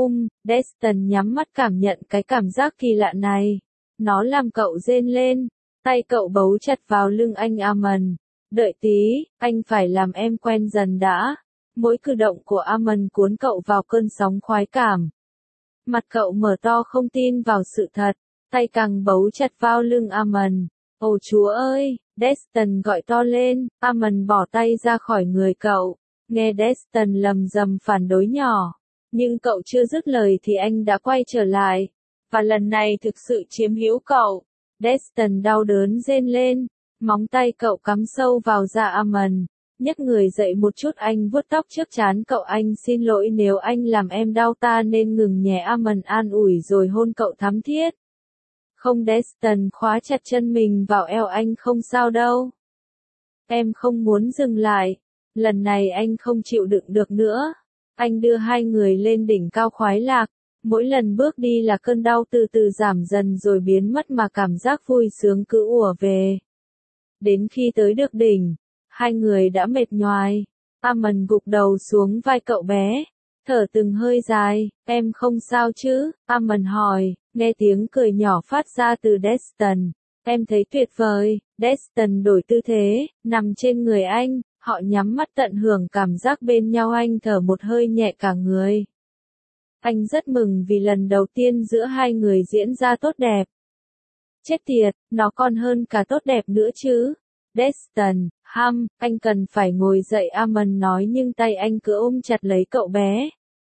Destin nhắm mắt cảm nhận cái cảm giác kỳ lạ này. Nó làm cậu rên lên. Tay cậu bấu chặt vào lưng anh. Amon, đợi tí, anh phải làm em quen dần đã. Mỗi cử động của Amon cuốn cậu vào cơn sóng khoái cảm. Mặt cậu mở to không tin vào sự thật. Tay càng bấu chặt vào lưng Amon. Ồ Chúa ơi, Destin gọi to lên. Amon bỏ tay ra khỏi người cậu. Nghe Destin lầm rầm phản đối nhỏ. Nhưng cậu chưa dứt lời thì anh đã quay trở lại. Và lần này thực sự chiếm hữu cậu. Destin đau đớn rên lên. Móng tay cậu cắm sâu vào da Amon. Nhấc người dậy một chút anh vuốt tóc trước trán cậu. Anh xin lỗi nếu anh làm em đau, ta nên ngừng nhé. Amon an ủi rồi hôn cậu thắm thiết. Không. Destin khóa chặt chân mình vào eo anh. Không sao đâu. Em không muốn dừng lại. Lần này anh không chịu đựng được nữa. Anh đưa hai người lên đỉnh cao khoái lạc. Mỗi lần bước đi là cơn đau từ từ giảm dần rồi biến mất mà cảm giác vui sướng cứ ùa về. Đến khi tới được đỉnh, hai người đã mệt nhoài. Amon gục đầu xuống vai cậu bé, thở từng hơi dài. Em không sao chứ? Amon hỏi, nghe tiếng cười nhỏ phát ra từ Destin. Em thấy tuyệt vời. Destin đổi tư thế, nằm trên người anh. Họ nhắm mắt tận hưởng cảm giác bên nhau. Anh thở một hơi nhẹ cả người. Anh rất mừng vì lần đầu tiên giữa hai người diễn ra tốt đẹp. Chết tiệt, nó còn hơn cả tốt đẹp nữa chứ. Destin, anh cần phải ngồi dậy. Amon nói nhưng tay anh cứ ôm chặt lấy cậu bé.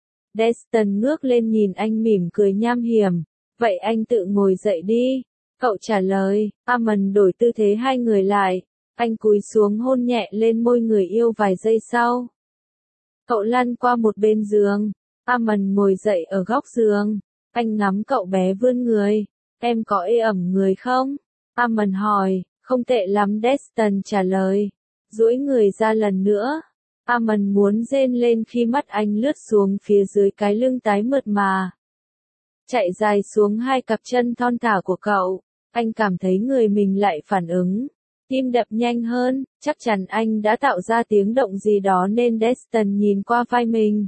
Destin ngước lên nhìn anh mỉm cười nham hiểm. Vậy anh tự ngồi dậy đi. Cậu trả lời. Amon đổi tư thế hai người lại. Anh cúi xuống hôn nhẹ lên môi người yêu vài giây sau. Cậu lăn qua một bên giường. Amon ngồi dậy ở góc giường. Anh ngắm cậu bé vươn người. Em có ê ẩm người không? Amon hỏi. Không tệ lắm. Destin trả lời. Duỗi người ra lần nữa. Amon muốn rên lên khi mắt anh lướt xuống phía dưới cái lưng tái mượt mà. Chạy dài xuống hai cặp chân thon thả của cậu. Anh cảm thấy người mình lại phản ứng. Tim đập nhanh hơn, chắc chắn anh đã tạo ra tiếng động gì đó nên Destin nhìn qua vai mình.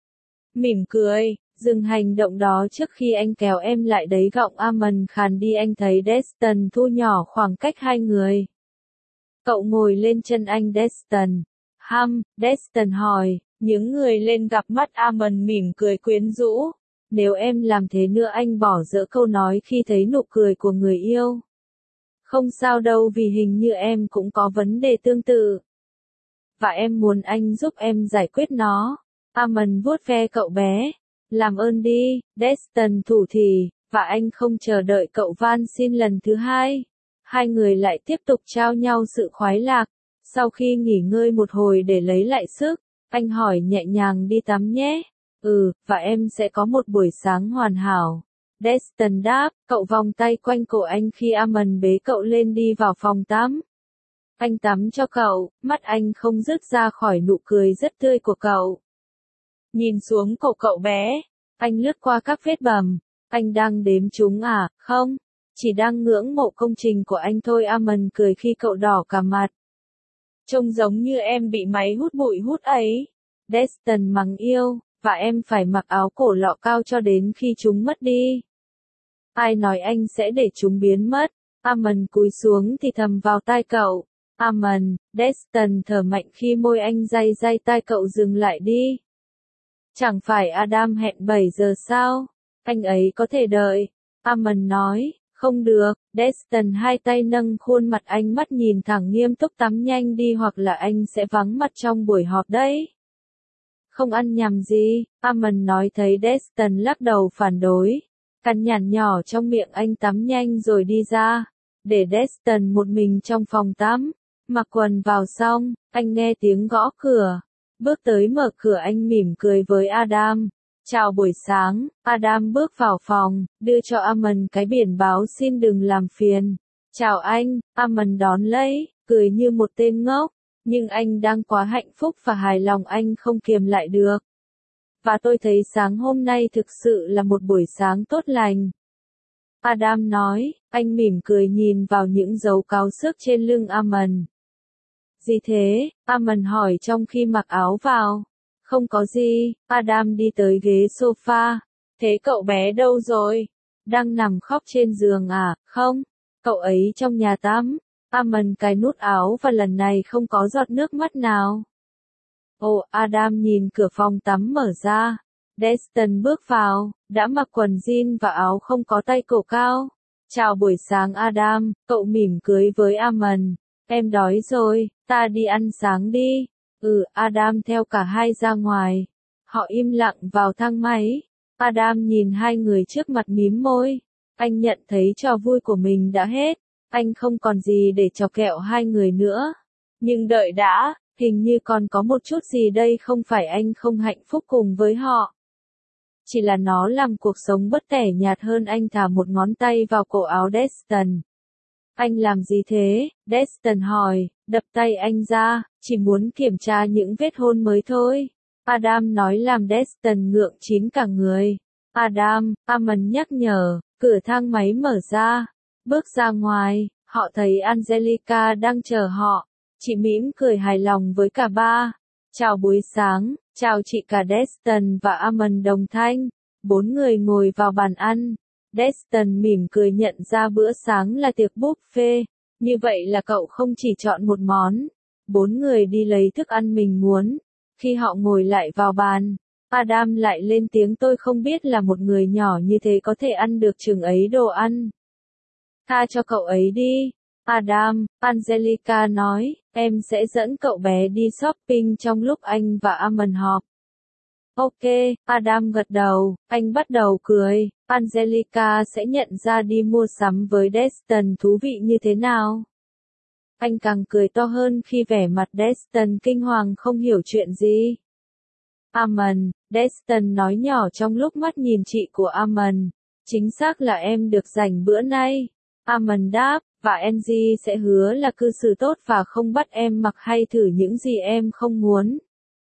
Mỉm cười, dừng hành động đó trước khi anh kéo em lại đấy, giọng Amon khàn đi. Anh thấy Destin thu nhỏ khoảng cách hai người. Cậu ngồi lên chân anh Destin. Destin hỏi, những người lên gặp mắt Amon mỉm cười quyến rũ. Nếu em làm thế nữa, anh bỏ dở câu nói khi thấy nụ cười của người yêu. Không sao đâu, vì hình như em cũng có vấn đề tương tự. Và em muốn anh giúp em giải quyết nó. Amon vuốt ve cậu bé. Làm ơn đi, Destin thủ thỉ, và anh không chờ đợi cậu van xin lần thứ hai. Hai người lại tiếp tục trao nhau sự khoái lạc. Sau khi nghỉ ngơi một hồi để lấy lại sức, anh hỏi nhẹ nhàng, đi tắm nhé. Và em sẽ có một buổi sáng hoàn hảo. Destin đáp, cậu vòng tay quanh cổ anh khi Amon bế cậu lên đi vào phòng tắm. Anh tắm cho cậu, mắt anh không dứt ra khỏi nụ cười rất tươi của cậu. Nhìn xuống cổ cậu bé, anh lướt qua các vết bầm. Anh đang đếm chúng à? Không, chỉ đang ngưỡng mộ công trình của anh thôi. Amon cười khi cậu đỏ cả mặt. Trông giống như em bị máy hút bụi hút ấy. Destin mắng yêu, và em phải mặc áo cổ lọ cao cho đến khi chúng mất đi. Ai nói anh sẽ để chúng biến mất? Amon cúi xuống thì thầm vào tai cậu. Amon, Destin thở mạnh khi môi anh day day tai cậu. Dừng lại đi. Chẳng phải Adam hẹn 7 giờ sao? Anh ấy có thể đợi. Amon nói, không được. Destin hai tay nâng khuôn mặt anh, mắt nhìn thẳng nghiêm túc, tắm nhanh đi hoặc là anh sẽ vắng mặt trong buổi họp đấy. Không ăn nhầm gì, Amon nói. Thấy Destin lắc đầu phản đối. Cằn nhằn nhỏ trong miệng anh, tắm nhanh rồi đi ra. Để Destin một mình trong phòng tắm. Mặc quần vào xong, anh nghe tiếng gõ cửa. Bước tới mở cửa, anh mỉm cười với Adam. Chào buổi sáng. Adam bước vào phòng, đưa cho Amon cái biển báo xin đừng làm phiền. Chào anh, Amon đón lấy, cười như một tên ngốc. Nhưng anh đang quá hạnh phúc và hài lòng, anh không kiềm lại được. Và tôi thấy sáng hôm nay thực sự là một buổi sáng tốt lành. Adam nói, anh mỉm cười nhìn vào những dấu cáu xước trên lưng Amon. Gì thế? Amon hỏi trong khi mặc áo vào. Không có gì. Adam đi tới ghế sofa. Thế cậu bé đâu rồi? Đang nằm khóc trên giường à? Không. Cậu ấy trong nhà tắm. Amon cài nút áo và lần này không có giọt nước mắt nào. Ồ, Adam nhìn cửa phòng tắm mở ra. Destin bước vào, đã mặc quần jean và áo không có tay cổ cao. Chào buổi sáng Adam, cậu mỉm cười với Amon. Em đói rồi, ta đi ăn sáng đi. Adam theo cả hai ra ngoài. Họ im lặng vào thang máy. Adam nhìn hai người trước mặt mím môi. Anh nhận thấy trò vui của mình đã hết. Anh không còn gì để chọc ghẹo hai người nữa. Nhưng đợi đã, hình như còn có một chút gì đây, không phải anh không hạnh phúc cùng với họ. Chỉ là nó làm cuộc sống bớt tẻ nhạt hơn. Anh thả một ngón tay vào cổ áo Destin. Anh làm gì thế? Destin hỏi, đập tay anh ra, chỉ muốn kiểm tra những vết hôn mới thôi. Adam nói làm Destin ngượng chín cả người. Adam, Amon nhắc nhở, cửa thang máy mở ra. Bước ra ngoài, họ thấy Angelica đang chờ họ. Chị mỉm cười hài lòng với cả ba. Chào buổi sáng, chào chị. Cả Destin và Amon đồng thanh. Bốn người ngồi vào bàn ăn. Destin mỉm cười nhận ra bữa sáng là tiệc buffet. Như vậy là cậu không chỉ chọn một món. Bốn người đi lấy thức ăn mình muốn. Khi họ ngồi lại vào bàn, Adam lại lên tiếng, tôi không biết là một người nhỏ như thế có thể ăn được chừng ấy đồ ăn. Tha cho cậu ấy đi. Adam, Angelica nói, em sẽ dẫn cậu bé đi shopping trong lúc anh và Amon họp. Ok, Adam gật đầu, anh bắt đầu cười. Angelica sẽ nhận ra đi mua sắm với Destin thú vị như thế nào. Anh càng cười to hơn khi vẻ mặt Destin kinh hoàng không hiểu chuyện gì. Amon, Destin nói nhỏ trong lúc mắt nhìn chị của Amon. Chính xác là em được rảnh bữa nay. Amon đáp, và Angie sẽ hứa là cư xử tốt và không bắt em mặc hay thử những gì em không muốn.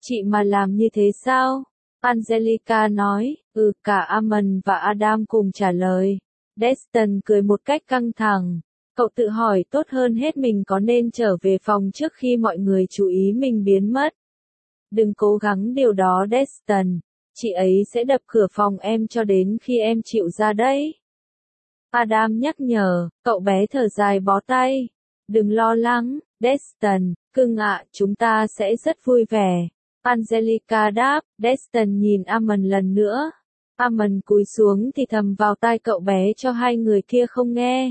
Chị mà làm như thế sao? Angelica nói, cả Amon và Adam cùng trả lời. Destin cười một cách căng thẳng. Cậu tự hỏi tốt hơn hết mình có nên trở về phòng trước khi mọi người chú ý mình biến mất. Đừng cố gắng điều đó Destin. Chị ấy sẽ đập cửa phòng em cho đến khi em chịu ra đấy. Adam nhắc nhở, cậu bé thở dài bó tay. Đừng lo lắng, Destin, cưng ạ, chúng ta sẽ rất vui vẻ. Angelica đáp, Destin nhìn Amon lần nữa. Amon cúi xuống thì thầm vào tai cậu bé cho hai người kia không nghe.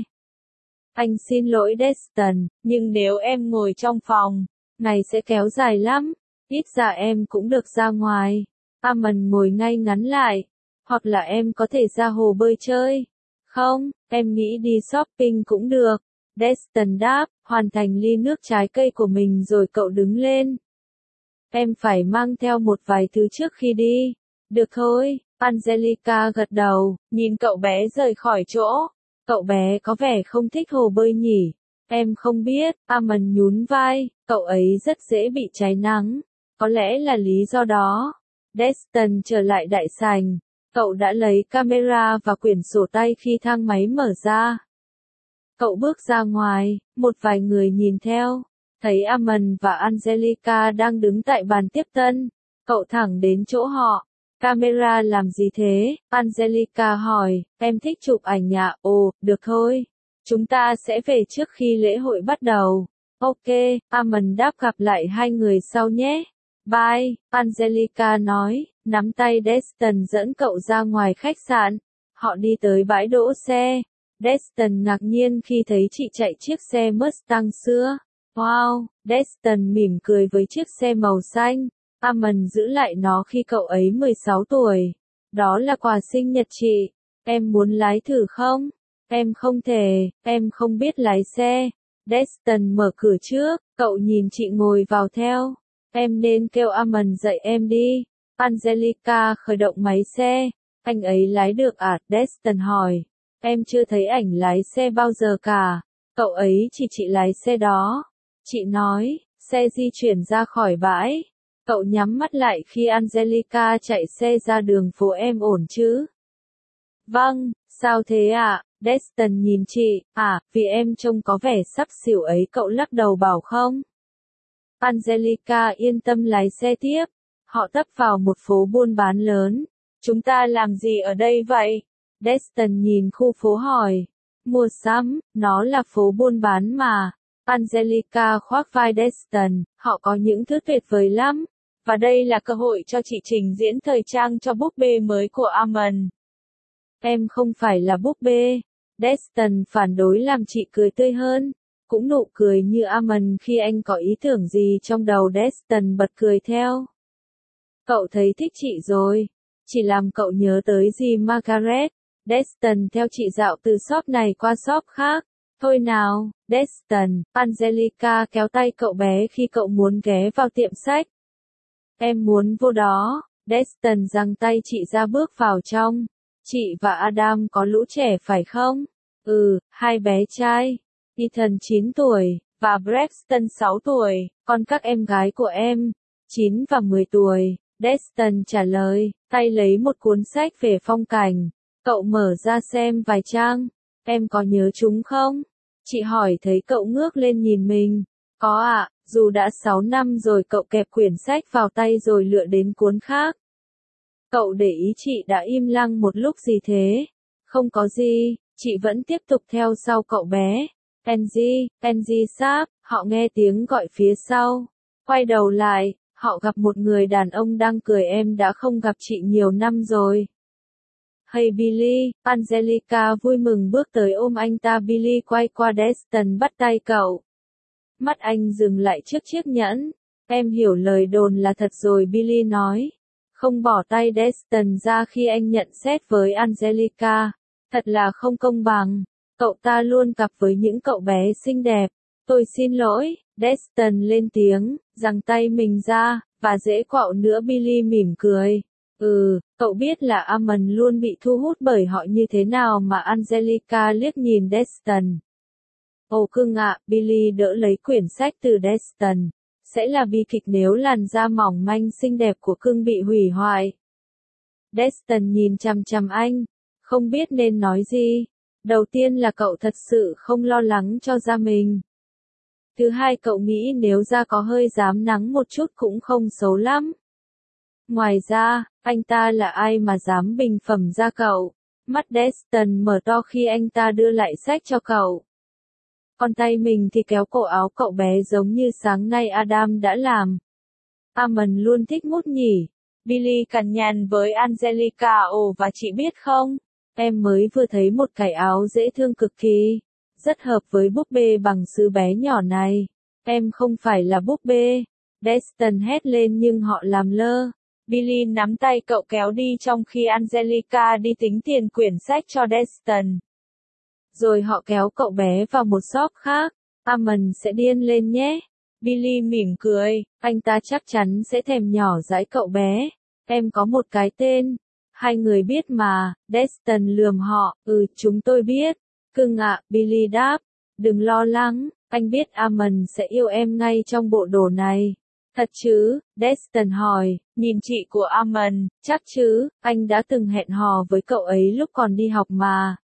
Anh xin lỗi Destin, nhưng nếu em ngồi trong phòng, ngày sẽ kéo dài lắm. Ít ra em cũng được ra ngoài. Amon ngồi ngay ngắn lại. Hoặc là em có thể ra hồ bơi chơi. Không, em nghĩ đi shopping cũng được. Destin đáp, hoàn thành ly nước trái cây của mình rồi cậu đứng lên. Em phải mang theo một vài thứ trước khi đi. Được thôi, Angelica gật đầu, nhìn cậu bé rời khỏi chỗ. Cậu bé có vẻ không thích hồ bơi nhỉ? Em không biết, Amon nhún vai, cậu ấy rất dễ bị cháy nắng. Có lẽ là lý do đó. Destin trở lại đại sảnh. Cậu đã lấy camera và quyển sổ tay khi thang máy mở ra. Cậu bước ra ngoài, một vài người nhìn theo. Thấy Amon và Angelica đang đứng tại bàn tiếp tân. Cậu thẳng đến chỗ họ. Camera làm gì thế? Angelica hỏi, em thích chụp ảnh ạ? Ồ, được thôi. Chúng ta sẽ về trước khi lễ hội bắt đầu. Ok, Amon đáp gặp lại hai người sau nhé. Bye, Angelica nói, nắm tay Destin dẫn cậu ra ngoài khách sạn. Họ đi tới bãi đỗ xe. Destin ngạc nhiên khi thấy chị chạy chiếc xe Mustang xưa. Wow, Destin mỉm cười với chiếc xe màu xanh. Amon giữ lại nó khi cậu ấy 16 tuổi. Đó là quà sinh nhật chị. Em muốn lái thử không? Em không thể, em không biết lái xe. Destin mở cửa trước, cậu nhìn chị ngồi vào theo. Em nên kêu Amon dạy em đi. Angelica khởi động máy xe. Anh ấy lái được à? Destin hỏi. Em chưa thấy ảnh lái xe bao giờ cả. Cậu ấy chỉ chị lái xe đó. Chị nói, xe di chuyển ra khỏi bãi. Cậu nhắm mắt lại khi Angelica chạy xe ra đường phố em ổn chứ? Vâng, sao thế ạ? Destin nhìn chị, vì em trông có vẻ sắp xỉu ấy cậu lắc đầu bảo không? Angelica yên tâm lái xe tiếp. Họ tấp vào một phố buôn bán lớn. Chúng ta làm gì ở đây vậy? Destin nhìn khu phố hỏi. Mua sắm, nó là phố buôn bán mà. Angelica khoác vai Destin, họ có những thứ tuyệt vời lắm. Và đây là cơ hội cho chị trình diễn thời trang cho búp bê mới của Amon. Em không phải là búp bê. Destin phản đối làm chị cười tươi hơn. Cũng nụ cười như Amon khi anh có ý tưởng gì trong đầu Destin bật cười theo. Cậu thấy thích chị rồi. Chỉ làm cậu nhớ tới gì Margaret. Destin theo chị dạo từ shop này qua shop khác. Thôi nào, Destin, Angelica kéo tay cậu bé khi cậu muốn ghé vào tiệm sách. Em muốn vô đó. Destin giằng tay chị ra bước vào trong. Chị và Adam có lũ trẻ phải không? Hai bé trai. Ethan 9 tuổi, và Braxton 6 tuổi, còn các em gái của em, 9 và 10 tuổi. Destin trả lời, tay lấy một cuốn sách về phong cảnh. Cậu mở ra xem vài trang. Em có nhớ chúng không? Chị hỏi thấy cậu ngước lên nhìn mình. Có ạ, dù đã 6 năm rồi cậu kẹp quyển sách vào tay rồi lựa đến cuốn khác. Cậu để ý chị đã im lặng một lúc gì thế? Không có gì, chị vẫn tiếp tục theo sau cậu bé. Angie sáp, họ nghe tiếng gọi phía sau. Quay đầu lại, họ gặp một người đàn ông đang cười em đã không gặp chị nhiều năm rồi. Hey Billy, Angelica vui mừng bước tới ôm anh ta. Billy quay qua Destin bắt tay cậu. Mắt anh dừng lại trước chiếc nhẫn. Em hiểu lời đồn là thật rồi Billy nói. Không bỏ tay Destin ra khi anh nhận xét với Angelica. Thật là không công bằng. Cậu ta luôn cặp với những cậu bé xinh đẹp. Tôi xin lỗi, Destin lên tiếng, giằng tay mình ra, và dễ quạo nữa Billy mỉm cười. Cậu biết là Amon luôn bị thu hút bởi họ như thế nào mà Angelica liếc nhìn Destin. Ồ cưng ạ, Billy đỡ lấy quyển sách từ Destin. Sẽ là bi kịch nếu làn da mỏng manh xinh đẹp của cưng bị hủy hoại. Destin nhìn chằm chằm anh, không biết nên nói gì. Đầu tiên là cậu thật sự không lo lắng cho da mình. Thứ hai, cậu nghĩ nếu da có hơi rám nắng một chút cũng không xấu lắm. Ngoài ra, anh ta là ai mà dám bình phẩm da cậu? Mắt Destin mở to khi anh ta đưa lại sách cho cậu. Còn tay mình thì kéo cổ áo cậu bé giống như sáng nay Adam đã làm. Amon luôn thích mút nhỉ. Billy cằn nhằn với Angelica. Ồ, và chị biết không? Em mới vừa thấy một cái áo dễ thương cực kỳ. Rất hợp với búp bê bằng sứ bé nhỏ này. Em không phải là búp bê. Destin hét lên nhưng họ làm lơ. Billy nắm tay cậu kéo đi trong khi Angelica đi tính tiền quyển sách cho Destin. Rồi họ kéo cậu bé vào một shop khác. Amon sẽ điên lên nhé. Billy mỉm cười, anh ta chắc chắn sẽ thèm nhỏ dãi cậu bé. Em có một cái tên. Hai người biết mà. Destin lườm họ, chúng tôi biết. Cưng ạ, Billy đáp. Đừng lo lắng, anh biết Amon sẽ yêu em ngay trong bộ đồ này. Thật chứ? Destin hỏi, nhìn chị của Amon, chắc chứ, anh đã từng hẹn hò với cậu ấy lúc còn đi học mà.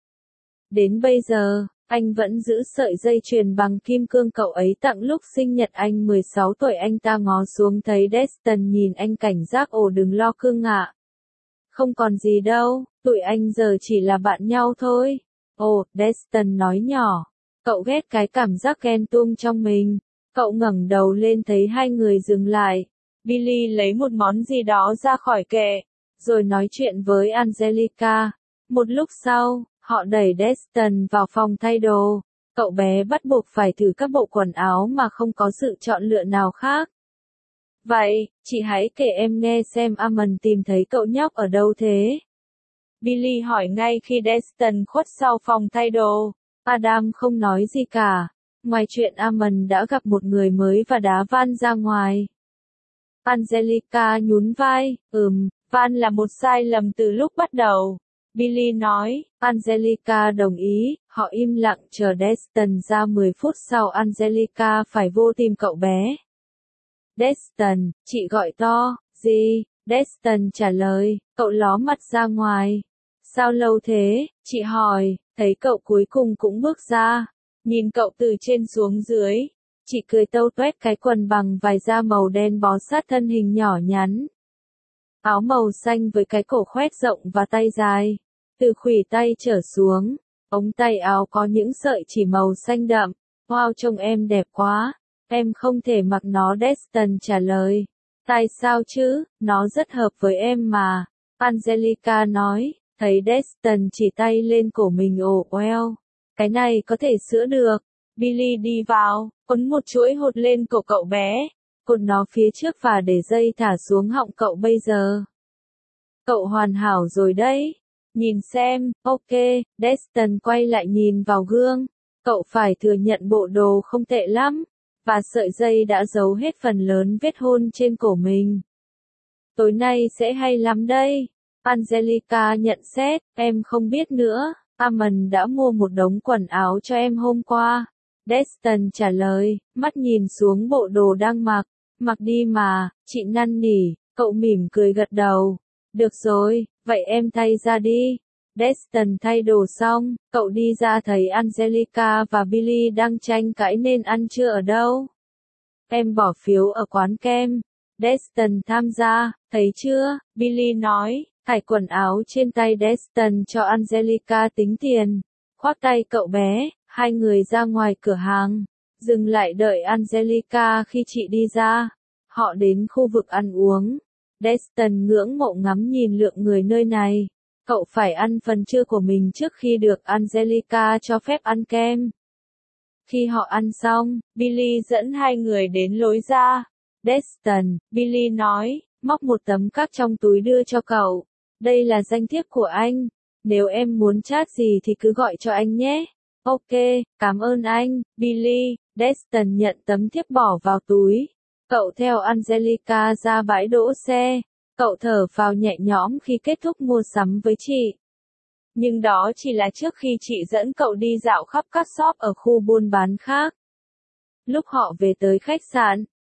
Đến bây giờ, anh vẫn giữ sợi dây chuyền bằng kim cương cậu ấy tặng lúc sinh nhật anh 16 tuổi. Anh ta ngó xuống thấy Destin nhìn anh cảnh giác. Ồ, đừng lo cưng ạ. Không còn gì đâu, tụi anh giờ chỉ là bạn nhau thôi. Ồ, Destin nói nhỏ. Cậu ghét cái cảm giác ghen tuông trong mình. Cậu ngẩng đầu lên thấy hai người dừng lại. Billy lấy một món gì đó ra khỏi kệ, rồi nói chuyện với Angelica. Một lúc sau, họ đẩy Destin vào phòng thay đồ. Cậu bé bắt buộc phải thử các bộ quần áo mà không có sự chọn lựa nào khác. Vậy, chị hãy kể em nghe xem Amon tìm thấy cậu nhóc ở đâu thế? Billy hỏi ngay khi Destin khuất sau phòng thay đồ. Adam không nói gì cả. Ngoài chuyện Amon đã gặp một người mới và đá Van ra ngoài. Angelica nhún vai, Van là một sai lầm từ lúc bắt đầu. Billy nói, Angelica đồng ý, họ im lặng chờ Destin ra 10 phút sau Angelica phải vô tìm cậu bé. Destin, chị gọi to, gì? Destin trả lời, cậu ló mặt ra ngoài. Sao lâu thế? Chị hỏi, thấy cậu cuối cùng cũng bước ra. Nhìn cậu từ trên xuống dưới. Chị cười tâu tuét cái quần bằng vải da màu đen bó sát thân hình nhỏ nhắn. Áo màu xanh với cái cổ khoét rộng và tay dài. Từ khuỷu tay trở xuống, ống tay áo có những sợi chỉ màu xanh đậm. Wow, trông em đẹp quá. Em không thể mặc nó. Destin trả lời. Tại sao chứ, nó rất hợp với em mà. Angelica nói, thấy Destin chỉ tay lên cổ mình. Ồ, well, cái này có thể sửa được. Billy đi vào, quấn một chuỗi hột lên cổ cậu bé, cột nó phía trước và để dây thả xuống họng cậu bây giờ. Cậu hoàn hảo rồi đấy. Nhìn xem, ok. Destin quay lại nhìn vào gương. Cậu phải thừa nhận bộ đồ không tệ lắm. Và sợi dây đã giấu hết phần lớn vết hôn trên cổ mình. Tối nay sẽ hay lắm đây. Angelica nhận xét, em không biết nữa. Amon đã mua một đống quần áo cho em hôm qua. Destin trả lời, mắt nhìn xuống bộ đồ đang mặc. Mặc đi mà, chị năn nỉ. Cậu mỉm cười gật đầu. Được rồi, vậy em thay ra đi. Destin thay đồ xong, cậu đi ra thấy Angelica và Billy đang tranh cãi nên ăn trưa ở đâu. Em bỏ phiếu ở quán kem. Destin tham gia, thấy chưa? Billy nói, thải quần áo trên tay Destin cho Angelica tính tiền. Khoác tay cậu bé, hai người ra ngoài cửa hàng. Dừng lại đợi Angelica khi chị đi ra. Họ đến khu vực ăn uống. Destin ngưỡng mộ ngắm nhìn lượng người nơi này. Cậu phải ăn phần trưa của mình trước khi được Angelica cho phép ăn kem. Khi họ ăn xong, Billy dẫn hai người đến lối ra. Destin, Billy nói, móc một tấm card trong túi đưa cho cậu. Đây là danh thiếp của anh. Nếu em muốn chat gì thì cứ gọi cho anh nhé. Ok, cảm ơn anh, Billy. Destin nhận tấm thiếp bỏ vào túi. Cậu theo Angelica ra bãi đỗ xe. Cậu thở phào nhẹ nhõm khi kết thúc mua sắm với chị. Nhưng đó chỉ là trước khi chị dẫn cậu đi dạo khắp các shop ở khu buôn bán khác. Lúc họ về tới khách sạn,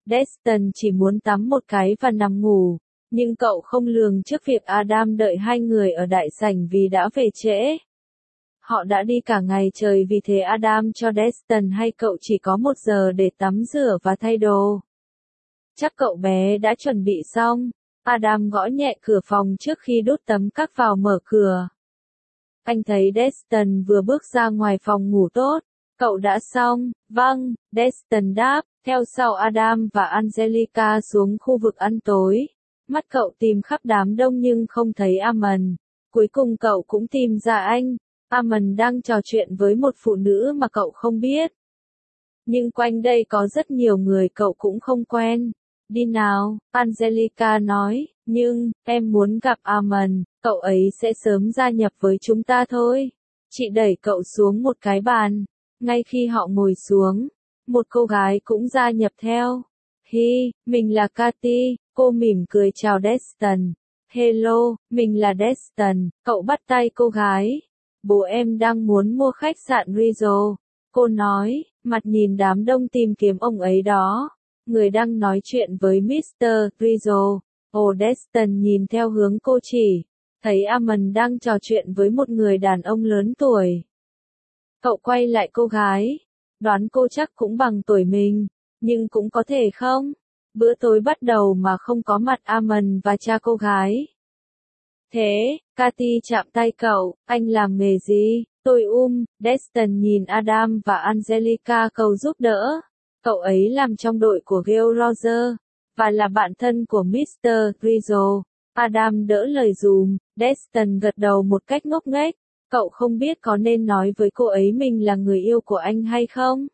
Destin chỉ muốn tắm một cái và nằm ngủ, nhưng cậu không lường trước việc Adam đợi hai người ở đại sảnh vì đã về trễ. Họ đã đi cả ngày trời vì thế Adam cho Destin hay cậu chỉ có 1 giờ để tắm rửa và thay đồ. Chắc cậu bé đã chuẩn bị xong. Adam gõ nhẹ cửa phòng trước khi đút tấm cắc vào mở cửa. Anh thấy Destin vừa bước ra ngoài phòng ngủ tốt. Cậu đã xong, vâng, Destin đáp, theo sau Adam và Angelica xuống khu vực ăn tối. Mắt cậu tìm khắp đám đông nhưng không thấy Amon. Cuối cùng cậu cũng tìm ra anh. Amon đang trò chuyện với một phụ nữ mà cậu không biết. Nhưng quanh đây có rất nhiều người cậu cũng không quen. Đi nào, Angelica nói, nhưng, em muốn gặp Amon, cậu ấy sẽ sớm gia nhập với chúng ta thôi. Chị đẩy cậu xuống một cái bàn. Ngay khi họ ngồi xuống, một cô gái cũng gia nhập theo. Hi, mình là Cathy, cô mỉm cười chào Destin. Hello, mình là Destin, cậu bắt tay cô gái. Bố em đang muốn mua khách sạn Rizzo. Cô nói, mặt nhìn đám đông tìm kiếm ông ấy đó. Người đang nói chuyện với Mr. Rizzo. Ồ Destin nhìn theo hướng cô chỉ. Thấy Amon đang trò chuyện với một người đàn ông lớn tuổi. Cậu quay lại cô gái. Đoán cô chắc cũng bằng tuổi mình. Nhưng cũng có thể không? Bữa tối bắt đầu mà không có mặt Amon và cha cô gái. Thế, Cathy chạm tay cậu, anh làm nghề gì? Tôi Destin nhìn Adam và Angelica cầu giúp đỡ. Cậu ấy làm trong đội của Gale Roger, và là bạn thân của Mr. Rizzo. Adam đỡ lời dùm, Destin gật đầu một cách ngốc nghếch. Cậu không biết có nên nói với cô ấy mình là người yêu của anh hay không?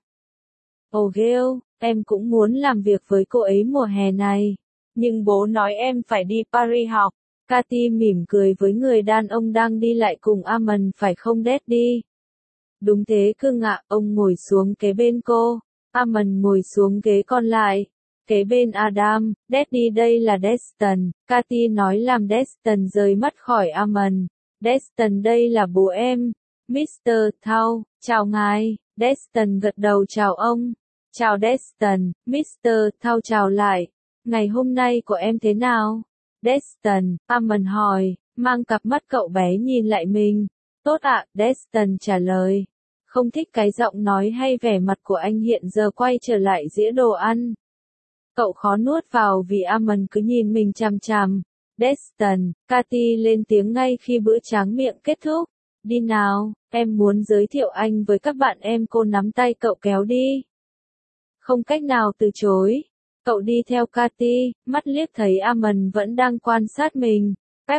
Ồ Gale, em cũng muốn làm việc với cô ấy mùa hè này. Nhưng bố nói em phải đi Paris học. Cathy mỉm cười với người đàn ông đang đi lại cùng Amon phải không Daddy? Đúng thế cưng ạ, ông ngồi xuống kế bên cô. Amon ngồi xuống ghế còn lại. Kế bên Adam, Daddy đây là Destin. Cathy nói làm Destin rời mắt khỏi Amon. Destin đây là bố em. Mr. Thao, chào ngài. Destin gật đầu chào ông. Chào Destin, Mr. Thao chào lại. Ngày hôm nay của em thế nào? Destin, Amon hỏi, mang cặp mắt cậu bé nhìn lại mình. Tốt ạ, Destin trả lời. Không thích cái giọng nói hay vẻ mặt của anh hiện giờ quay trở lại dĩa đồ ăn. Cậu khó nuốt vào vì Amon cứ nhìn mình chằm chằm. Destin, Cathy lên tiếng ngay khi bữa tráng miệng kết thúc. Đi nào, em muốn giới thiệu anh với các bạn em. Cô nắm tay cậu kéo đi. Không cách nào từ chối. Cậu đi theo Cathy, mắt liếc thấy Amon vẫn đang quan sát mình.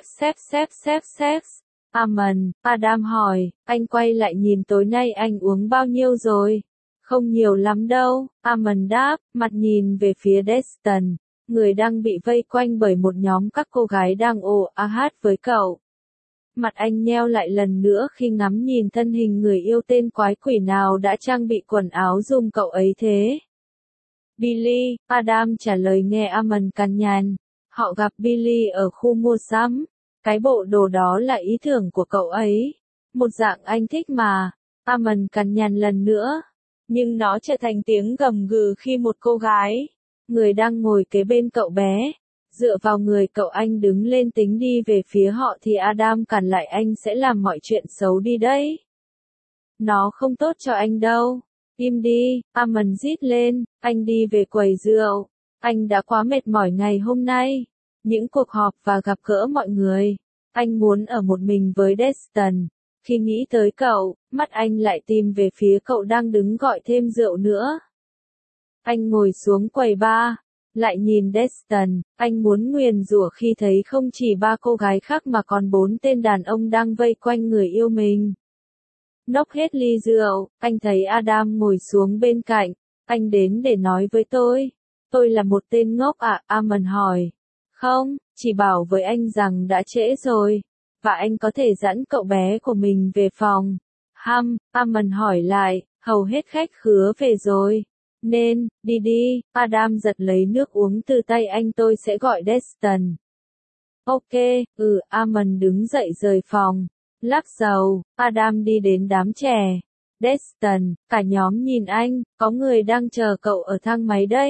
Xếp. Amon, Adam hỏi, anh quay lại nhìn tối nay anh uống bao nhiêu rồi? Không nhiều lắm đâu, Amon đáp, mặt nhìn về phía Destin, người đang bị vây quanh bởi một nhóm các cô gái đang ồ a hát với cậu. Mặt anh nheo lại lần nữa khi ngắm nhìn thân hình người yêu tên quái quỷ nào đã trang bị quần áo giùm cậu ấy thế. Billy, Adam trả lời nghe Amon cằn nhằn. Họ gặp Billy ở khu mua sắm. Cái bộ đồ đó là ý tưởng của cậu ấy. Một dạng anh thích mà. Amon cằn nhằn lần nữa. Nhưng nó trở thành tiếng gầm gừ khi một cô gái, người đang ngồi kế bên cậu bé, dựa vào người cậu anh đứng lên tính đi về phía họ thì Adam cản lại anh sẽ làm mọi chuyện xấu đi đấy. Nó không tốt cho anh đâu. Im đi, Amon rít lên, anh đi về quầy rượu. Anh đã quá mệt mỏi ngày hôm nay. Những cuộc họp và gặp gỡ mọi người. Anh muốn ở một mình với Destin. Khi nghĩ tới cậu, mắt anh lại tìm về phía cậu đang đứng gọi thêm rượu nữa. Anh ngồi xuống quầy bar, lại nhìn Destin, anh muốn nguyền rủa khi thấy không chỉ 3 cô gái khác mà còn 4 tên đàn ông đang vây quanh người yêu mình. Nốc hết ly rượu, anh thấy Adam ngồi xuống bên cạnh, anh đến để nói với tôi. Tôi là một tên ngốc à, Amon hỏi. Không, chỉ bảo với anh rằng đã trễ rồi. Và anh có thể dẫn cậu bé của mình về phòng. Amon hỏi lại, hầu hết khách khứa về rồi. Nên, đi, Adam giật lấy nước uống từ tay anh tôi sẽ gọi Destin. Ok, Amon đứng dậy rời phòng. Lắc dầu, Adam đi đến đám trẻ. Destin, cả nhóm nhìn anh, có người đang chờ cậu ở thang máy đấy.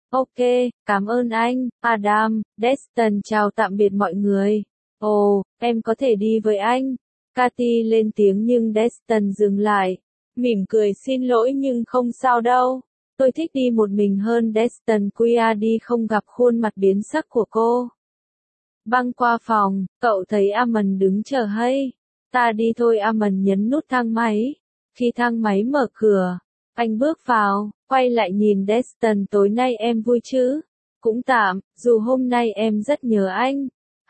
Ok, cảm ơn anh, Adam. Destin chào tạm biệt mọi người. Ồ, em có thể đi với anh. Cathy lên tiếng nhưng Destin dừng lại. Mỉm cười xin lỗi nhưng không sao đâu. Tôi thích đi một mình hơn. Destin quia đi không gặp khuôn mặt biến sắc của cô. Băng qua phòng, cậu thấy Amon đứng chờ hay. Ta đi thôi. Amon nhấn nút thang máy. Khi thang máy mở cửa, anh bước vào, quay lại nhìn Destin. Tối nay em vui chứ? Cũng tạm, dù hôm nay em rất nhớ anh.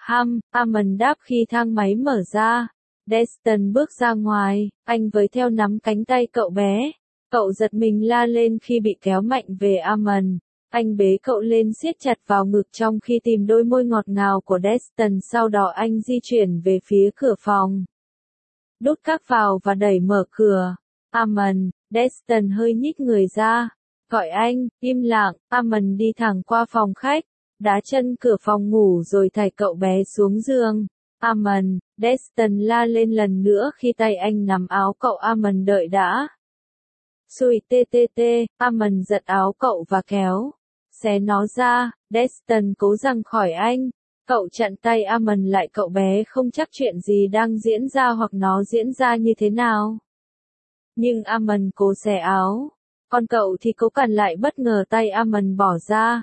Amon đáp khi thang máy mở ra. Destin bước ra ngoài, anh với theo nắm cánh tay cậu bé. Cậu giật mình la lên khi bị kéo mạnh về Amon. Anh bế cậu lên siết chặt vào ngực trong khi tìm đôi môi ngọt ngào của Destin. Sau đó anh di chuyển về phía cửa phòng. Đút các vào và đẩy mở cửa. Amon, Destin hơi nhích người ra. Gọi anh, im lặng. Amon đi thẳng qua phòng khách, đá chân cửa phòng ngủ rồi thảy cậu bé xuống giường. Amon, Destin la lên lần nữa khi tay anh nắm áo cậu. Amon đợi đã. Xùi tê. Amon giật áo cậu và kéo. Xé nó ra. Destin cố giằng khỏi anh. Cậu chặn tay Amon lại. Cậu bé không chắc chuyện gì đang diễn ra hoặc nó diễn ra như thế nào. Nhưng Amon cố xé áo. Còn cậu thì cố cản lại. Bất ngờ tay Amon bỏ ra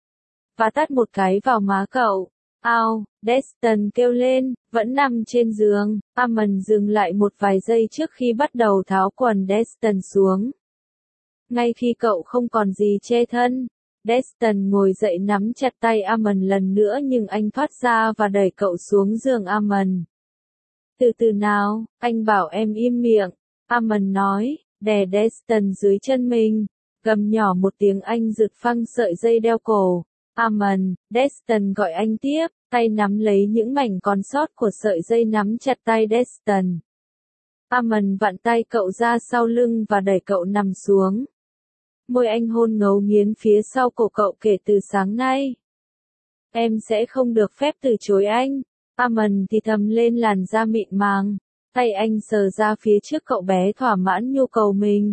và tát một cái vào má cậu. Ao, Destin kêu lên, vẫn nằm trên giường. Amon dừng lại một vài giây trước khi bắt đầu tháo quần Destin xuống. Ngay khi cậu không còn gì che thân, Destin ngồi dậy nắm chặt tay Amon lần nữa nhưng anh thoát ra và đẩy cậu xuống giường. Amon, từ từ nào, anh bảo em im miệng. Amon nói, đè Destin dưới chân mình. Gầm nhỏ một tiếng anh giật phăng sợi dây đeo cổ. Amon, Destin gọi anh tiếp, tay nắm lấy những mảnh còn sót của sợi dây nắm chặt tay Destin. Amon vặn tay cậu ra sau lưng và đẩy cậu nằm xuống. Môi anh hôn ngấu nghiến phía sau cổ cậu. Kể từ sáng nay, em sẽ không được phép từ chối anh. Amon thì thầm lên làn da mịn màng. Tay anh sờ ra phía trước cậu bé thỏa mãn nhu cầu mình.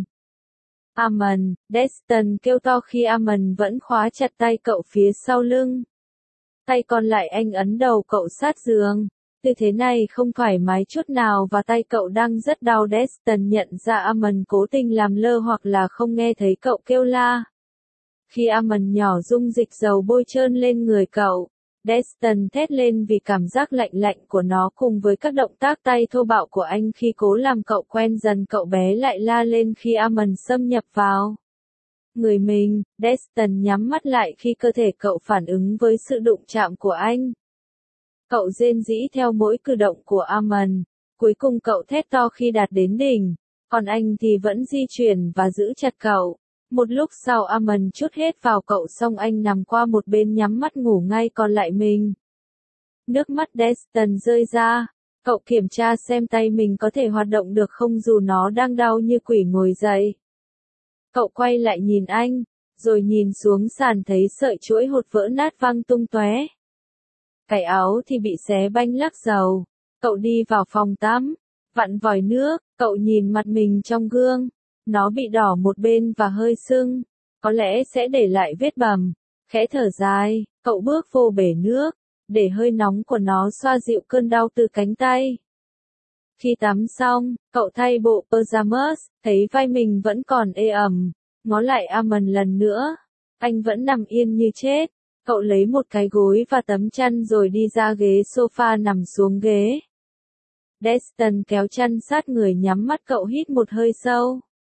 Amon, Destin kêu to khi Amon vẫn khóa chặt tay cậu phía sau lưng. Tay còn lại anh ấn đầu cậu sát giường. Tư thế này không thoải mái chút nào và tay cậu đang rất đau. Destin nhận ra Amon cố tình làm lơ hoặc là không nghe thấy cậu kêu la. Khi Amon nhỏ dung dịch dầu bôi trơn lên người cậu, Destin thét lên vì cảm giác lạnh lạnh của nó cùng với các động tác tay thô bạo của anh khi cố làm cậu quen dần. Cậu bé lại la lên khi Amon xâm nhập vào người mình. Destin nhắm mắt lại khi cơ thể cậu phản ứng với sự đụng chạm của anh. Cậu rên rỉ theo mỗi cử động của Amon. Cuối cùng cậu thét to khi đạt đến đỉnh. Còn anh thì vẫn di chuyển và giữ chặt cậu. Một lúc sau Amon trút hết vào cậu xong anh nằm qua một bên nhắm mắt ngủ ngay. Còn lại mình. Nước mắt Destin rơi ra. Cậu kiểm tra xem tay mình có thể hoạt động được không dù nó đang đau như quỷ. Ngồi dậy. Cậu quay lại nhìn anh, rồi nhìn xuống sàn thấy sợi chuỗi hột vỡ nát văng tung tóe. Cái áo thì bị xé banh lắc dầu. Cậu đi vào phòng tắm, vặn vòi nước. Cậu nhìn mặt mình trong gương. Nó bị đỏ một bên và hơi sưng. Có lẽ sẽ để lại vết bầm. Khẽ thở dài, cậu bước vô bể nước, để hơi nóng của nó xoa dịu cơn đau từ cánh tay. Khi tắm xong, cậu thay bộ pajamas, thấy vai mình vẫn còn ê ẩm. Ngó lại Amon lần nữa. Anh vẫn nằm yên như chết. Cậu lấy một cái gối và tấm chăn rồi đi ra ghế sofa nằm xuống ghế. Destin kéo chăn sát người nhắm mắt. Cậu hít một hơi sâu.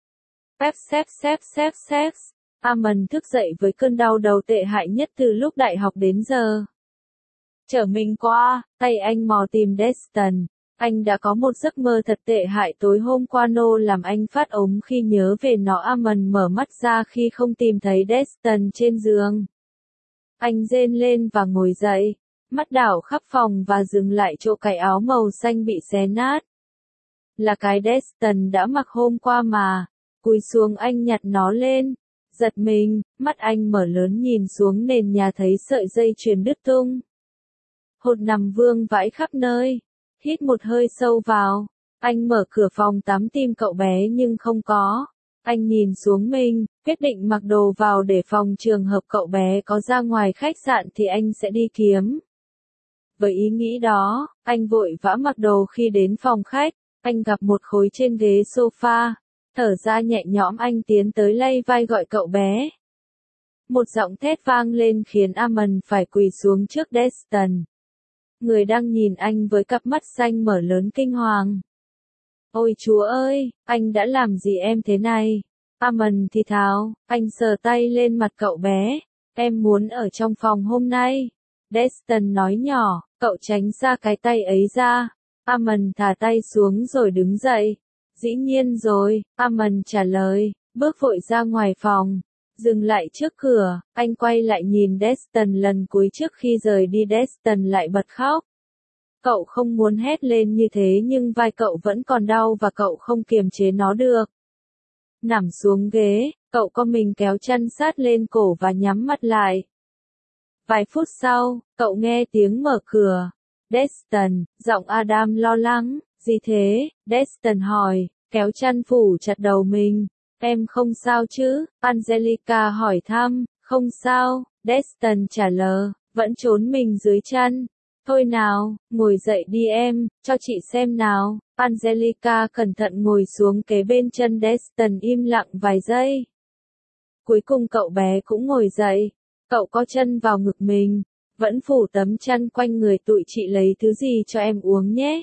Sex. Amon thức dậy với cơn đau đầu tệ hại nhất từ lúc đại học đến giờ. Trở mình qua, tay anh mò tìm Destin. Anh đã có một giấc mơ thật tệ hại tối hôm qua. Nó làm anh phát ốm khi nhớ về nó. Amon mở mắt ra khi không tìm thấy Destin trên giường. Anh rên lên và ngồi dậy, mắt đảo khắp phòng và dừng lại chỗ cái áo màu xanh bị xé nát. Là cái Destin đã mặc hôm qua mà. Cúi xuống anh nhặt nó lên. Giật mình, mắt anh mở lớn nhìn xuống nền nhà thấy sợi dây chuyền đứt tung. Hột nằm vương vãi khắp nơi. Hít một hơi sâu vào. Anh mở cửa phòng tắm tìm cậu bé nhưng không có. Anh nhìn xuống mình, Quyết định mặc đồ vào để phòng trường hợp cậu bé có ra ngoài khách sạn thì anh sẽ đi kiếm. Với ý nghĩ đó, anh vội vã mặc đồ khi đến phòng khách, anh gặp một khối trên ghế sofa, thở ra nhẹ nhõm anh tiến tới lay vai gọi cậu bé. Một giọng thét vang lên khiến Amon phải quỳ xuống trước Destin. Người đang nhìn anh với cặp mắt xanh mở lớn kinh hoàng. Ôi Chúa ơi, anh đã làm gì em thế này? Amon thì thào, anh sờ tay lên mặt cậu bé. Em muốn ở trong phòng hôm nay. Destin nói nhỏ, cậu tránh xa cái tay ấy ra. Amon thả tay xuống rồi đứng dậy. Dĩ nhiên rồi, Amon trả lời, bước vội ra ngoài phòng. Dừng lại trước cửa, anh quay lại nhìn Destin lần cuối trước khi rời đi. Destin lại bật khóc. Cậu không muốn hét lên như thế nhưng vai cậu vẫn còn đau và cậu không kiềm chế nó được. Nằm xuống ghế, cậu co mình kéo chân sát lên cổ và nhắm mắt lại. Vài phút sau, cậu nghe tiếng mở cửa. Destin, giọng Adam lo lắng, gì thế? Destin hỏi, kéo chăn phủ chặt đầu mình. Em không sao chứ? Angelica hỏi thăm, không sao, Destin trả lời, vẫn trốn mình dưới chăn. Thôi nào, ngồi dậy đi em, cho chị xem nào. Angelica cẩn thận ngồi xuống kế bên chân Destin im lặng vài giây. Cuối cùng cậu bé cũng ngồi dậy. Cậu có chân vào ngực mình, vẫn phủ tấm chăn quanh người. Tụi chị lấy thứ gì cho em uống nhé?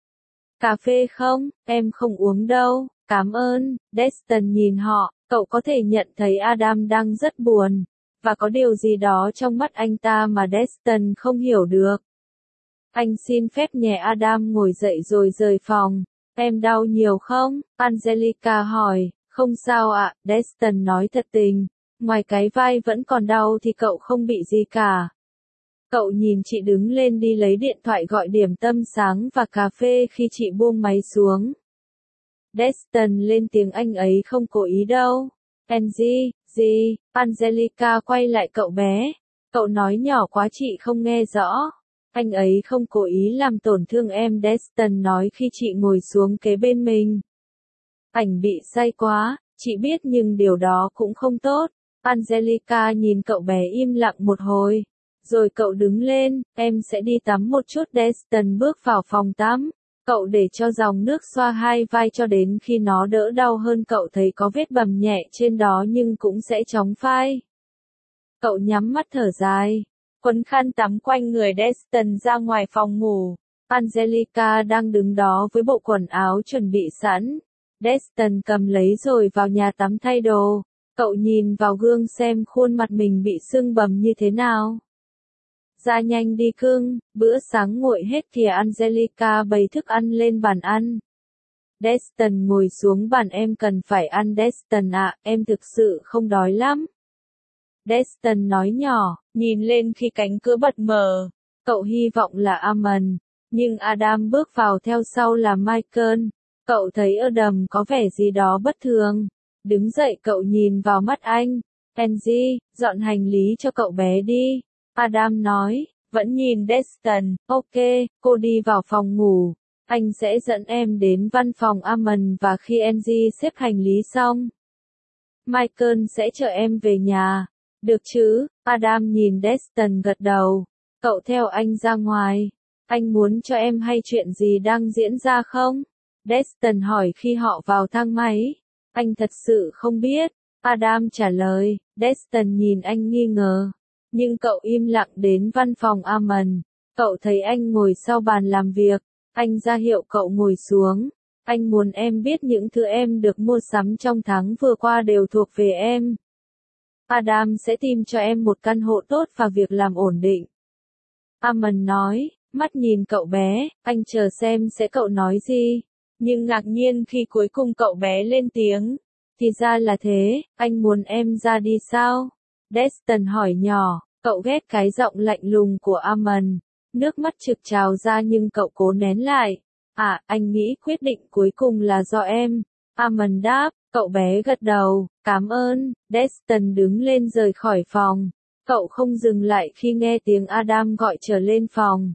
Cà phê không? Em không uống đâu, cảm ơn. Destin nhìn họ, cậu có thể nhận thấy Adam đang rất buồn, và có điều gì đó trong mắt anh ta mà Destin không hiểu được. Anh xin phép nhẹ Adam ngồi dậy rồi rời phòng. Em đau nhiều không? Angelica hỏi. Không sao ạ, Destin nói thật tình. Ngoài cái vai vẫn còn đau thì cậu không bị gì cả. Cậu nhìn chị đứng lên đi lấy điện thoại gọi điểm tâm sáng và cà phê khi chị buông máy xuống. Destin lên tiếng, anh ấy không cố ý đâu. Angie, gì? Angelica quay lại cậu bé. Cậu nói nhỏ quá chị không nghe rõ. Anh ấy không cố ý làm tổn thương em, Destin nói khi chị ngồi xuống kế bên mình. Anh bị say quá, chị biết nhưng điều đó cũng không tốt. Angelica nhìn cậu bé im lặng một hồi. Rồi cậu đứng lên, em sẽ đi tắm một chút. Destin bước vào phòng tắm. Cậu để cho dòng nước xoa hai vai cho đến khi nó đỡ đau hơn. Cậu thấy có vết bầm nhẹ trên đó nhưng cũng sẽ chóng phai. Cậu nhắm mắt thở dài, quấn khăn tắm quanh người Destin ra ngoài phòng ngủ. Angelica đang đứng đó với bộ quần áo chuẩn bị sẵn. Destin cầm lấy rồi vào nhà tắm thay đồ. Cậu nhìn vào gương xem khuôn mặt mình bị sưng bầm như thế nào. Ra nhanh đi cưng, bữa sáng nguội hết kìa. Angelica bày thức ăn lên bàn ăn. Destin ngồi xuống bàn. Em cần phải ăn Destin ạ, em thực sự không đói lắm. Destin nói nhỏ, nhìn lên khi cánh cửa bật mở. Cậu hy vọng là Amon, nhưng Adam bước vào theo sau là Michael. Cậu thấy Adam có vẻ gì đó bất thường. Đứng dậy cậu nhìn vào mắt anh. Angie, dọn hành lý cho cậu bé đi. Adam nói, vẫn nhìn Destin. Ok, cô đi vào phòng ngủ. Anh sẽ dẫn em đến văn phòng Amon và khi Angie xếp hành lý xong, Michael sẽ chở em về nhà. Được chứ? Adam nhìn Destin gật đầu. Cậu theo anh ra ngoài. Anh muốn cho em hay chuyện gì đang diễn ra không? Destin hỏi khi họ vào thang máy. Anh thật sự không biết. Adam trả lời. Destin nhìn anh nghi ngờ. Nhưng cậu im lặng đến văn phòng Amon. Cậu thấy anh ngồi sau bàn làm việc. Anh ra hiệu cậu ngồi xuống. Anh muốn em biết những thứ em được mua sắm trong tháng vừa qua đều thuộc về em. Adam sẽ tìm cho em một căn hộ tốt và việc làm ổn định. Amon nói, mắt nhìn cậu bé, anh chờ xem sẽ cậu nói gì. Nhưng ngạc nhiên khi cuối cùng cậu bé lên tiếng. Thì ra là thế, anh muốn em ra đi sao? Destin hỏi nhỏ, cậu ghét cái giọng lạnh lùng của Amon. Nước mắt trực trào ra nhưng cậu cố nén lại. À, anh nghĩ quyết định cuối cùng là do em. Amon đáp, cậu bé gật đầu, cảm ơn. Destin đứng lên rời khỏi phòng. Cậu không dừng lại khi nghe tiếng Adam gọi trở lên phòng.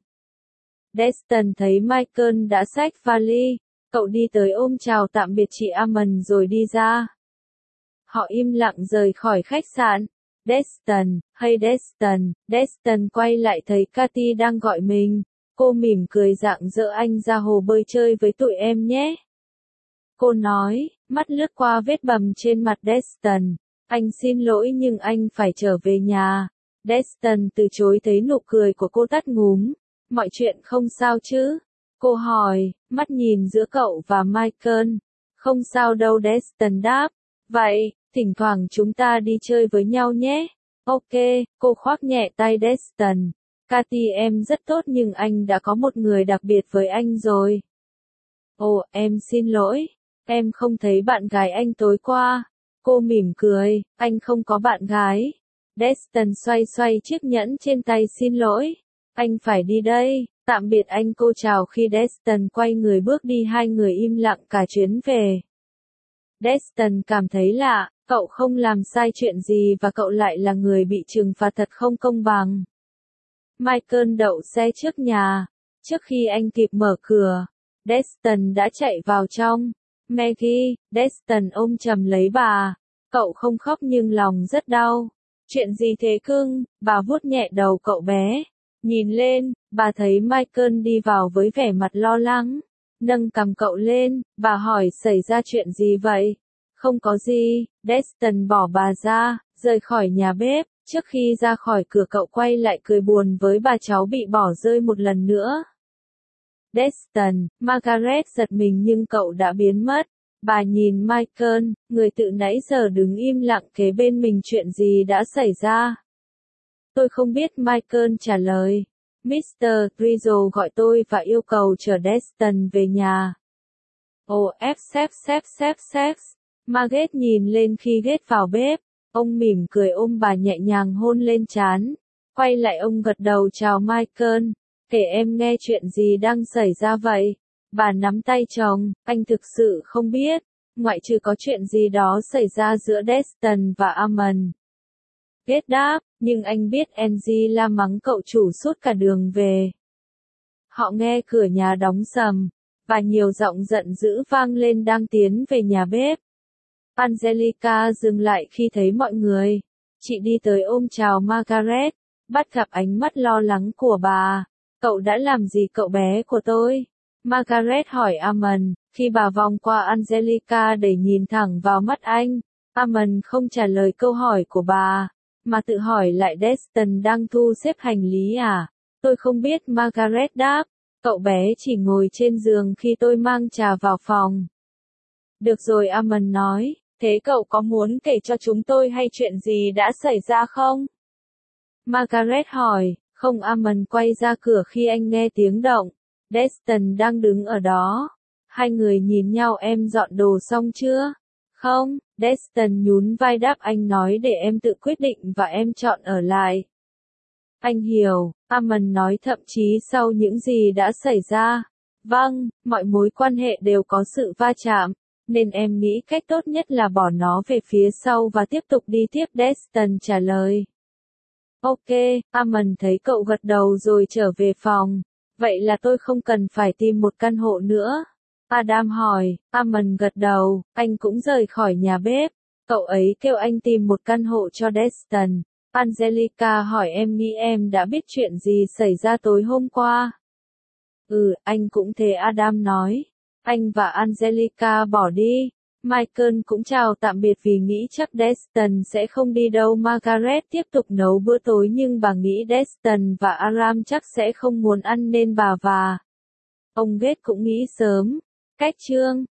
Destin thấy Michael đã xách vali. Cậu đi tới ôm chào tạm biệt chị Amon rồi đi ra. Họ im lặng rời khỏi khách sạn. Destin, hay Destin, Destin quay lại thấy Cathy đang gọi mình. Cô mỉm cười rạng rỡ, anh ra hồ bơi chơi với tụi em nhé. Cô nói, mắt lướt qua vết bầm trên mặt Destin. Anh xin lỗi nhưng anh phải trở về nhà. Destin từ chối, thấy nụ cười của cô tắt ngúm. Mọi chuyện không sao chứ? Cô hỏi, mắt nhìn giữa cậu và Michael. Không sao đâu, Destin đáp. Vậy, thỉnh thoảng chúng ta đi chơi với nhau nhé. Ok, cô khoác nhẹ tay Destin. Cathy, em rất tốt nhưng anh đã có một người đặc biệt với anh rồi. Ồ, em xin lỗi. Em không thấy bạn gái anh tối qua. Cô mỉm cười, anh không có bạn gái. Destin xoay xoay chiếc nhẫn trên tay, xin lỗi. Anh phải đi đây, tạm biệt anh, cô chào. Khi Destin quay người bước đi, hai người im lặng cả chuyến về. Destin cảm thấy lạ, cậu không làm sai chuyện gì và cậu lại là người bị trừng phạt, thật không công bằng. Michael đậu xe trước nhà. Trước khi anh kịp mở cửa, Destin đã chạy vào trong. Maggie, Destin ôm chầm lấy bà. Cậu không khóc nhưng lòng rất đau. Chuyện gì thế cưng? Bà vuốt nhẹ đầu cậu bé. Nhìn lên, bà thấy Michael đi vào với vẻ mặt lo lắng. Nâng cằm cậu lên, bà hỏi, xảy ra chuyện gì vậy? Không có gì, Destin bỏ bà ra, rời khỏi nhà bếp. Trước khi ra khỏi cửa, cậu quay lại cười buồn với bà, cháu bị bỏ rơi một lần nữa. Destin, Margaret giật mình nhưng cậu đã biến mất. Bà nhìn Michael, người tự nãy giờ đứng im lặng kế bên mình, chuyện gì đã xảy ra? Tôi không biết, Michael trả lời. Mr. Grizzle gọi tôi và yêu cầu chở Destin về nhà. Ồ, xếp. Margaret nhìn lên khi ghét vào bếp. Ông mỉm cười ôm bà nhẹ nhàng hôn lên trán. Quay lại ông gật đầu chào Michael. Kể em nghe, chuyện gì đang xảy ra vậy? Bà nắm tay chồng, anh thực sự không biết. Ngoại trừ có chuyện gì đó xảy ra giữa Destin và Amon. Ghét đáp, nhưng anh biết Angie la mắng cậu chủ suốt cả đường về. Họ nghe cửa nhà đóng sầm, và nhiều giọng giận dữ vang lên đang tiến về nhà bếp. Angelica dừng lại khi thấy mọi người. Chị đi tới ôm chào Margaret, bắt gặp ánh mắt lo lắng của bà. Cậu đã làm gì cậu bé của tôi? Margaret hỏi Amon, khi bà vòng qua Angelica để nhìn thẳng vào mắt anh. Amon không trả lời câu hỏi của bà, mà tự hỏi lại, Destin đang thu xếp hành lý à? Tôi không biết, Margaret đáp. Cậu bé chỉ ngồi trên giường khi tôi mang trà vào phòng. Được rồi, Amon nói, thế cậu có muốn kể cho chúng tôi hay chuyện gì đã xảy ra không? Margaret hỏi. Không, Amon quay ra cửa khi anh nghe tiếng động. Destin đang đứng ở đó. Hai người nhìn nhau, em dọn đồ xong chưa? Không, Destin nhún vai đáp, anh nói để em tự quyết định và em chọn ở lại. Anh hiểu, Amon nói, thậm chí sau những gì đã xảy ra. Vâng, mọi mối quan hệ đều có sự va chạm, nên em nghĩ cách tốt nhất là bỏ nó về phía sau và tiếp tục đi tiếp, Destin trả lời. Ok, Amon thấy cậu gật đầu rồi trở về phòng. Vậy là tôi không cần phải tìm một căn hộ nữa? Adam hỏi. Amon gật đầu, anh cũng rời khỏi nhà bếp. Cậu ấy kêu anh tìm một căn hộ cho Destin. Angelica hỏi, em nghĩ em đã biết chuyện gì xảy ra tối hôm qua? Anh cũng thế, Adam nói. Anh và Angelica bỏ đi. Michael cũng chào tạm biệt vì nghĩ chắc Destin sẽ không đi đâu. Margaret tiếp tục nấu bữa tối nhưng bà nghĩ Destin và Aram chắc sẽ không muốn ăn nên bà và ông Gates cũng nghĩ sớm. Cách chương